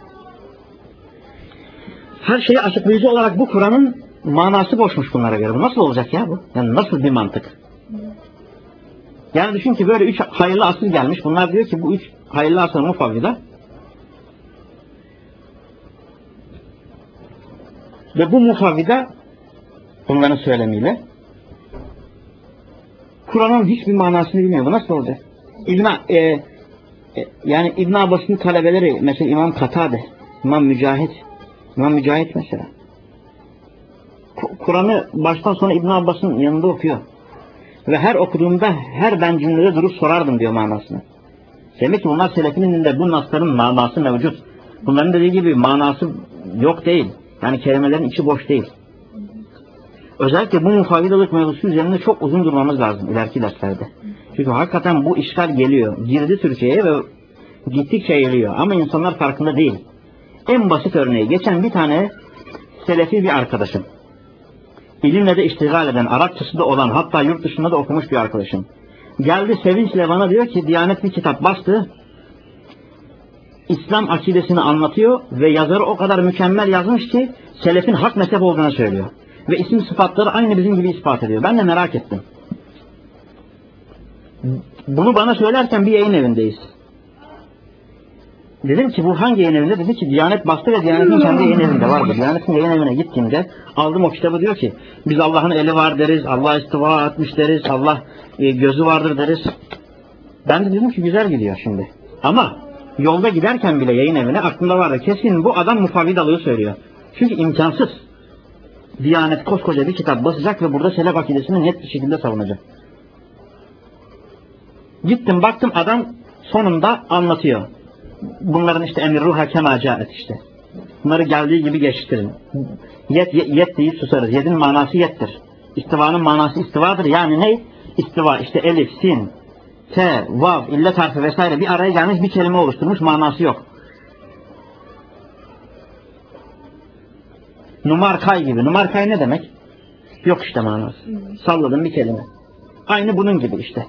Her şeyi açıklayıcı olarak bu Kur'an'ın manası boşmuş bunlara göre. Bu nasıl olacak ya bu? Yani nasıl bir mantık? Yani düşün ki böyle üç hayırlı asıl gelmiş. Bunlar diyor ki bu üç hayırlı asıl mufavvida. Ve bu mufavvida bunların söylemiyle Kur'an'ın hiçbir manasını bilmiyor. Bu nasıl olacak? İbn e, e, yani İbn Abbas'ın talebeleri mesela İmam Katade, İmam Mücahit, İmam Mücahit mesela. Kur'an'ı baştan sona İbn Abbas'ın yanında okuyor. Ve her okuduğumda her ben cümlede durup sorardım diyor manasını. Demek ki bunlar selefinin de bu nasların manası mevcut. Bunların dediği gibi manası yok değil. Yani kelimelerin içi boş değil. Özellikle bu mufavvidalık mevzusu üzerinde çok uzun durmamız lazım ileriki derslerde. Çünkü hakikaten bu işgal geliyor. Girdi Türkiye'ye ve gittikçe yayılıyor. Ama insanlar farkında değil. En basit örneği geçen bir tane selefi bir arkadaşım. İlimle de iştigal eden, Arapçası da olan, hatta yurt dışında da okumuş bir arkadaşım. Geldi sevinçle bana diyor ki Diyanet bir kitap bastı. İslam akidesini anlatıyor ve yazarı o kadar mükemmel yazmış ki selefin hak mezhep olduğunu söylüyor. Ve isim sıfatları aynı bizim gibi ispat ediyor. Ben de merak ettim. Bunu bana söylerken bir yayın evindeyiz. Dedim ki bu hangi yayın evinde? Dedi ki Diyanet bastı ve Diyanet'in kendi yayın evinde vardı. Diyanet'in yayın evine gittiğimde aldım o kitabı, diyor ki biz Allah'ın eli var deriz, Allah istiva etmiş deriz, Allah e, gözü vardır deriz. Ben de dedim ki güzel gidiyor şimdi. Ama yolda giderken bile yayın evine aklımda vardı. Kesin bu adam mufavvidalığı söylüyor. Çünkü imkansız. Diyanet koskoca bir kitap basacak ve burada selef akidesini net bir şekilde savunacak. Gittim baktım adam sonunda anlatıyor. Bunların işte emirruha kema ca'et işte. Bunları geldiği gibi geçiştirin. Yet, yet, yet deyip susarız. Yedin manası yettir. İstivanın manası istivadır. Yani ne? İstiva işte elif, sin, te, vav, illet harfi vesaire bir araya gelmiş bir kelime oluşturmuş, manası yok. Numarkay gibi. Numarkay ne demek? Yok işte manası. Salladım bir kelime. Aynı bunun gibi işte.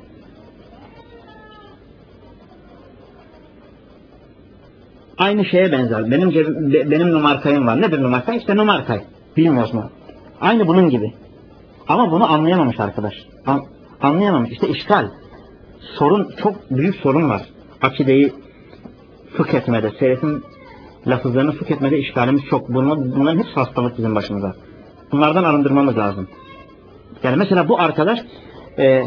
Aynı şeye benzer. Benim benim numarkayım var. Nedir numarkay? İşte numarkay. Bilmiyorsun. Aynı bunun gibi. Ama bunu anlayamamış arkadaş. An anlayamamış. İşte işgal. Sorun, çok büyük sorun var. Akideyi fıkh etmede, selefin lafızlarını fıkh etmede işgalimiz çok. Bunlar, bunların hepsi hastalık bizim başımıza. Bunlardan arındırmamız lazım. Yani mesela bu arkadaş e,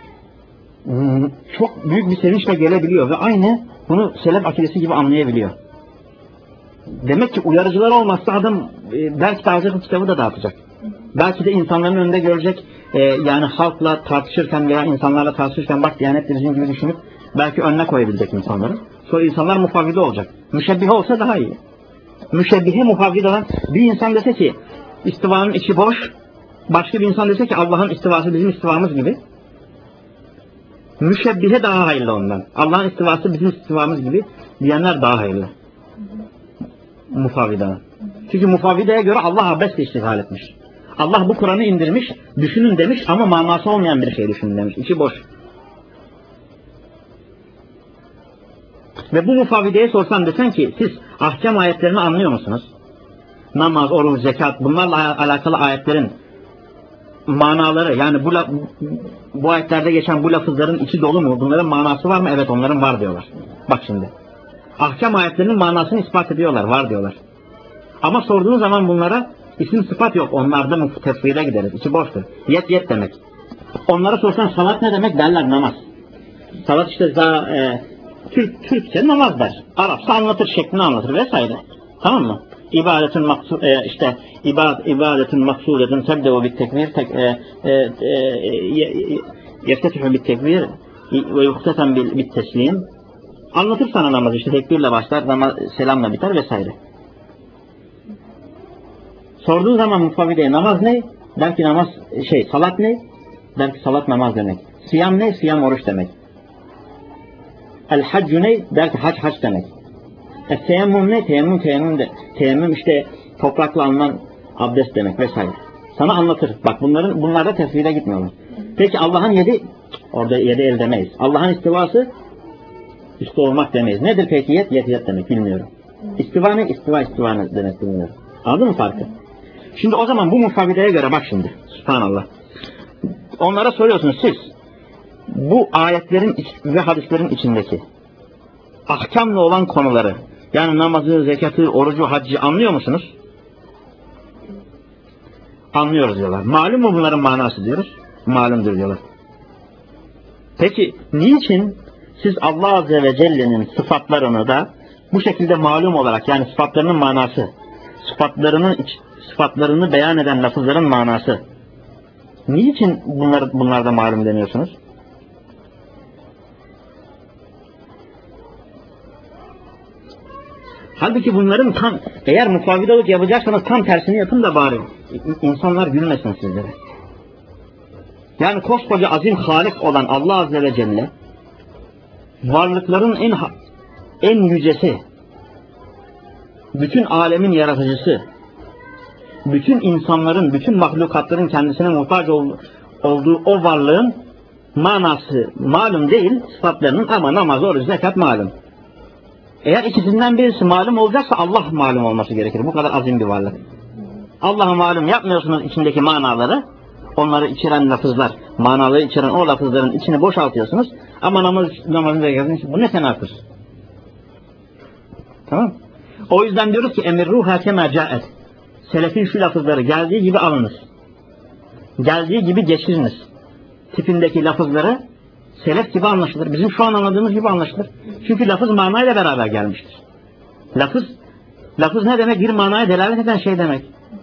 çok büyük bir sevinçle gelebiliyor ve aynı bunu selef akidesi gibi anlayabiliyor. Demek ki uyarıcılar olmazsa adam e, belki de alacak kitabı da dağıtacak. Belki de insanların önünde görecek, e, yani halkla tartışırken veya insanlarla tartışırken bak Diyanet bizim gibi düşünüp belki önüne koyabilecek insanları. Sonra insanlar mufavvide olacak. Müşebbihe olsa daha iyi. Müşebbihe mufavvidadan bir insan dese ki istivanın içi boş, başka bir insan dese ki Allah'ın istivası bizim istivamız gibi. Müşebbihe daha hayırlı ondan. Allah'ın istivası bizim istivamız gibi diyenler daha hayırlı. Mufavvidadan. Çünkü mufavvidaya göre Allah abesle iştigal etmiş. Allah bu Kur'an'ı indirmiş, düşünün demiş ama manası olmayan bir şey düşünün demiş. İçi boş. Ve bu mufavvideye sorsan desen ki siz ahkam ayetlerini anlıyor musunuz? Namaz, oruç, zekat bunlarla alakalı ayetlerin manaları yani bu, bu ayetlerde geçen bu lafızların içi dolu mu? Bunların manası var mı? Evet onların var diyorlar. Bak şimdi. Ahkam ayetlerinin manasını ispat ediyorlar. Var diyorlar. Ama sorduğun zaman bunlara isim sıfat yok. Onlarda tefsire gideriz. İçi boştur. Yet yet demek. Onlara sorsan salat ne demek derler namaz. Salat işte daha e, Türk, Türkçe namaz der. Arapça anlatır şeklini anlatır vesaire. Tamam mı? İbadetin maksu e, işte ibad ibadetin maksudetin tebde'u bit tekbir tek e, e, e, yeftetihu bit tekbir ve yuhteten bit teslim. Anlatır sana namaz işte tekbirle başlar, namaz selamla biter vesaire. Sorduğu zaman mufavvideye namaz ne? Der ki namaz şey salat ne? Der ki salat namaz demek. Siyam ne? Siyam oruç demek. El haccu ne? Der ki hac hac demek. E teyemmüm ne? Teyemmüm teyemmüm de. Teyemmüm işte toprakla alınan abdest demek vesaire. Sana anlatır. Bak bunların bunlarda tefsire gitmiyorlar. Peki Allah'ın yedi orada yedi el demeyiz. Allah'ın istivası üstü olmak demeyiz. Nedir peki yet? Yet yet demek bilmiyorum. İstiva ne? İstiva istiva ne demek bilmiyorum. Anladın mı farkı? Şimdi o zaman bu mufavvideye göre bak şimdi. Subhanallah. Onlara soruyorsunuz siz bu ayetlerin ve hadislerin içindeki ahkamla olan konuları yani namazı, zekatı, orucu, haccı anlıyor musunuz? Anlıyoruz diyorlar. Malum mu bunların manası diyoruz? Malumdur diyorlar. Peki niçin siz Allah Azze ve Celle'nin sıfatlarını da bu şekilde malum olarak yani sıfatlarının manası, sıfatlarının sıfatlarını beyan eden lafızların manası niçin bunlar, bunlarda malum deniyorsunuz? Halbuki bunların tam, eğer mufavvidalık yapacaksanız tam tersini yapın da bari insanlar gülmesin sizlere. Yani koskoca azim Halik olan Allah Azze ve Celle varlıkların en en yücesi, bütün alemin yaratıcısı, bütün insanların, bütün mahlukatların kendisine muhtaç olduğu o varlığın manası malum değil, sıfatlarının ama namaz, oruç, zekat malum. Eğer ikisinden birisi malum olacaksa Allah malum olması gerekir. Bu kadar azim bir varlık. Allah'a malum yapmıyorsunuz içindeki manaları. Onları içeren lafızlar, manaları içeren o lafızların içini boşaltıyorsunuz. Ama namaz, namazın zekatın bu ne tenakkuz? Tamam. O yüzden diyoruz ki emirruha kema caet. Selefin şu lafızları geldiği gibi alınız. Geldiği gibi geçiriniz. Tipindeki lafızları selef gibi anlaşılır. Bizim şu an anladığımız gibi anlaşılır. Çünkü lafız manayla beraber gelmiştir. Lafız, lafız ne demek? Bir manaya delalet eden şey demek.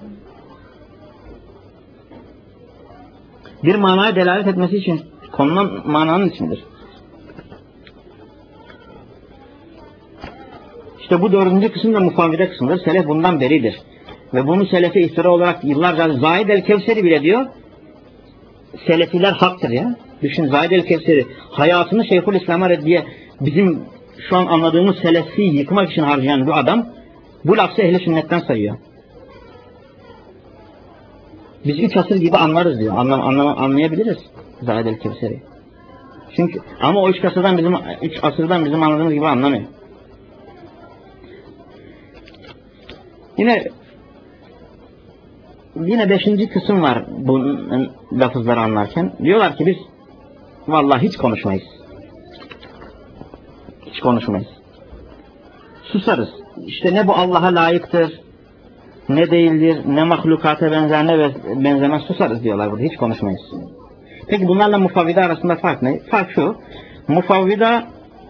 Bir manaya delalet etmesi için konulan mananın içindir. İşte bu dördüncü kısım da mufavvide kısımdır. Selef bundan beridir. Ve bunu selefe iftira olarak yıllarca Zahid el-Kevseri bile diyor. Selefiler haktır ya. Düşün Zahid el-Kevseri hayatını Şeyhülislam'a reddiye bizim şu an anladığımız selefi yıkmak için harcayan bu adam bu lafzı ehl-i sünnetten sayıyor. Biz üç asır gibi anlarız diyor. Anlam, anlam, anlayabiliriz Zahid el-Kevseri. Çünkü ama o üç asırdan bizim üç asırdan bizim anladığımız gibi anlamıyor. Yine yine beşinci kısım var bu lafızları anlarken. Diyorlar ki biz vallahi hiç konuşmayız. Hiç konuşmayız. Susarız. İşte ne bu Allah'a layıktır, ne değildir, ne mahlukata benzer, ne benzemez susarız diyorlar burada. Hiç konuşmayız. Peki bunlarla mufavvida arasında fark ne? Fark şu. Mufavvida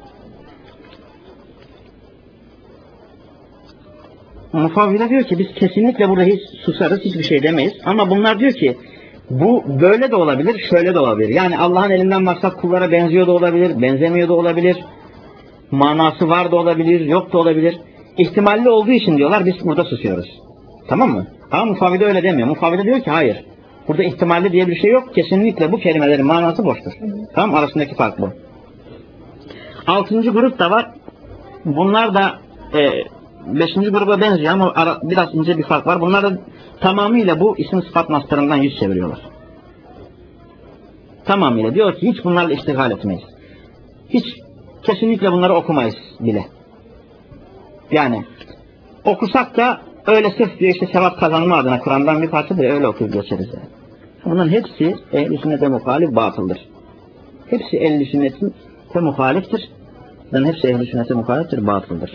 Mufavvida diyor ki biz kesinlikle burada hiç susarız, hiçbir şey demeyiz. Ama bunlar diyor ki bu böyle de olabilir, şöyle de olabilir. Yani Allah'ın elinden maksat kullara benziyor da olabilir, benzemiyor da olabilir. Manası var da olabilir, yok da olabilir. ihtimalli olduğu için diyorlar biz burada susuyoruz. Tamam mı? Ama mufavvide öyle demiyor. Mufavvide diyor ki hayır. Burada ihtimalli diye bir şey yok. Kesinlikle bu kelimelerin manası boştur. Tamam, arasındaki fark bu. Altıncı grup da var. Bunlar da e, beşinci gruba benziyor ama ara, biraz ince bir fark var. Bunlar da tamamıyla bu isim sıfat mastarından yüz çeviriyorlar. Tamamıyla diyor ki hiç bunlarla iştigal etmeyiz. Hiç kesinlikle bunları okumayız bile. Yani okusak da öyle sırf diye işte sevap kazanma adına Kur'an'dan bir parça diye öyle okuyup geçeriz yani. Bunların hepsi ehl-i sünnete muhalif batıldır. Hepsi ehl-i sünnete muhaliftir. Bunların hepsi ehl-i sünnete muhaliftir, batıldır.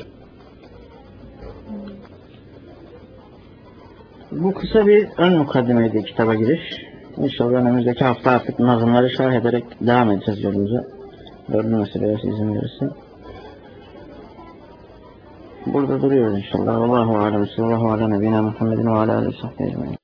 Bu kısa bir ön mukaddimeydi kitaba giriş. İnşallah önümüzdeki hafta artık nazımları şerh ederek devam edeceğiz yolumuza. Dördüncü meseleye izin verirse. Burada duruyoruz inşallah. Allahu alem. Sallallahu ala nebine Muhammedin ve ala aleyhi sahbihi ecmaîn.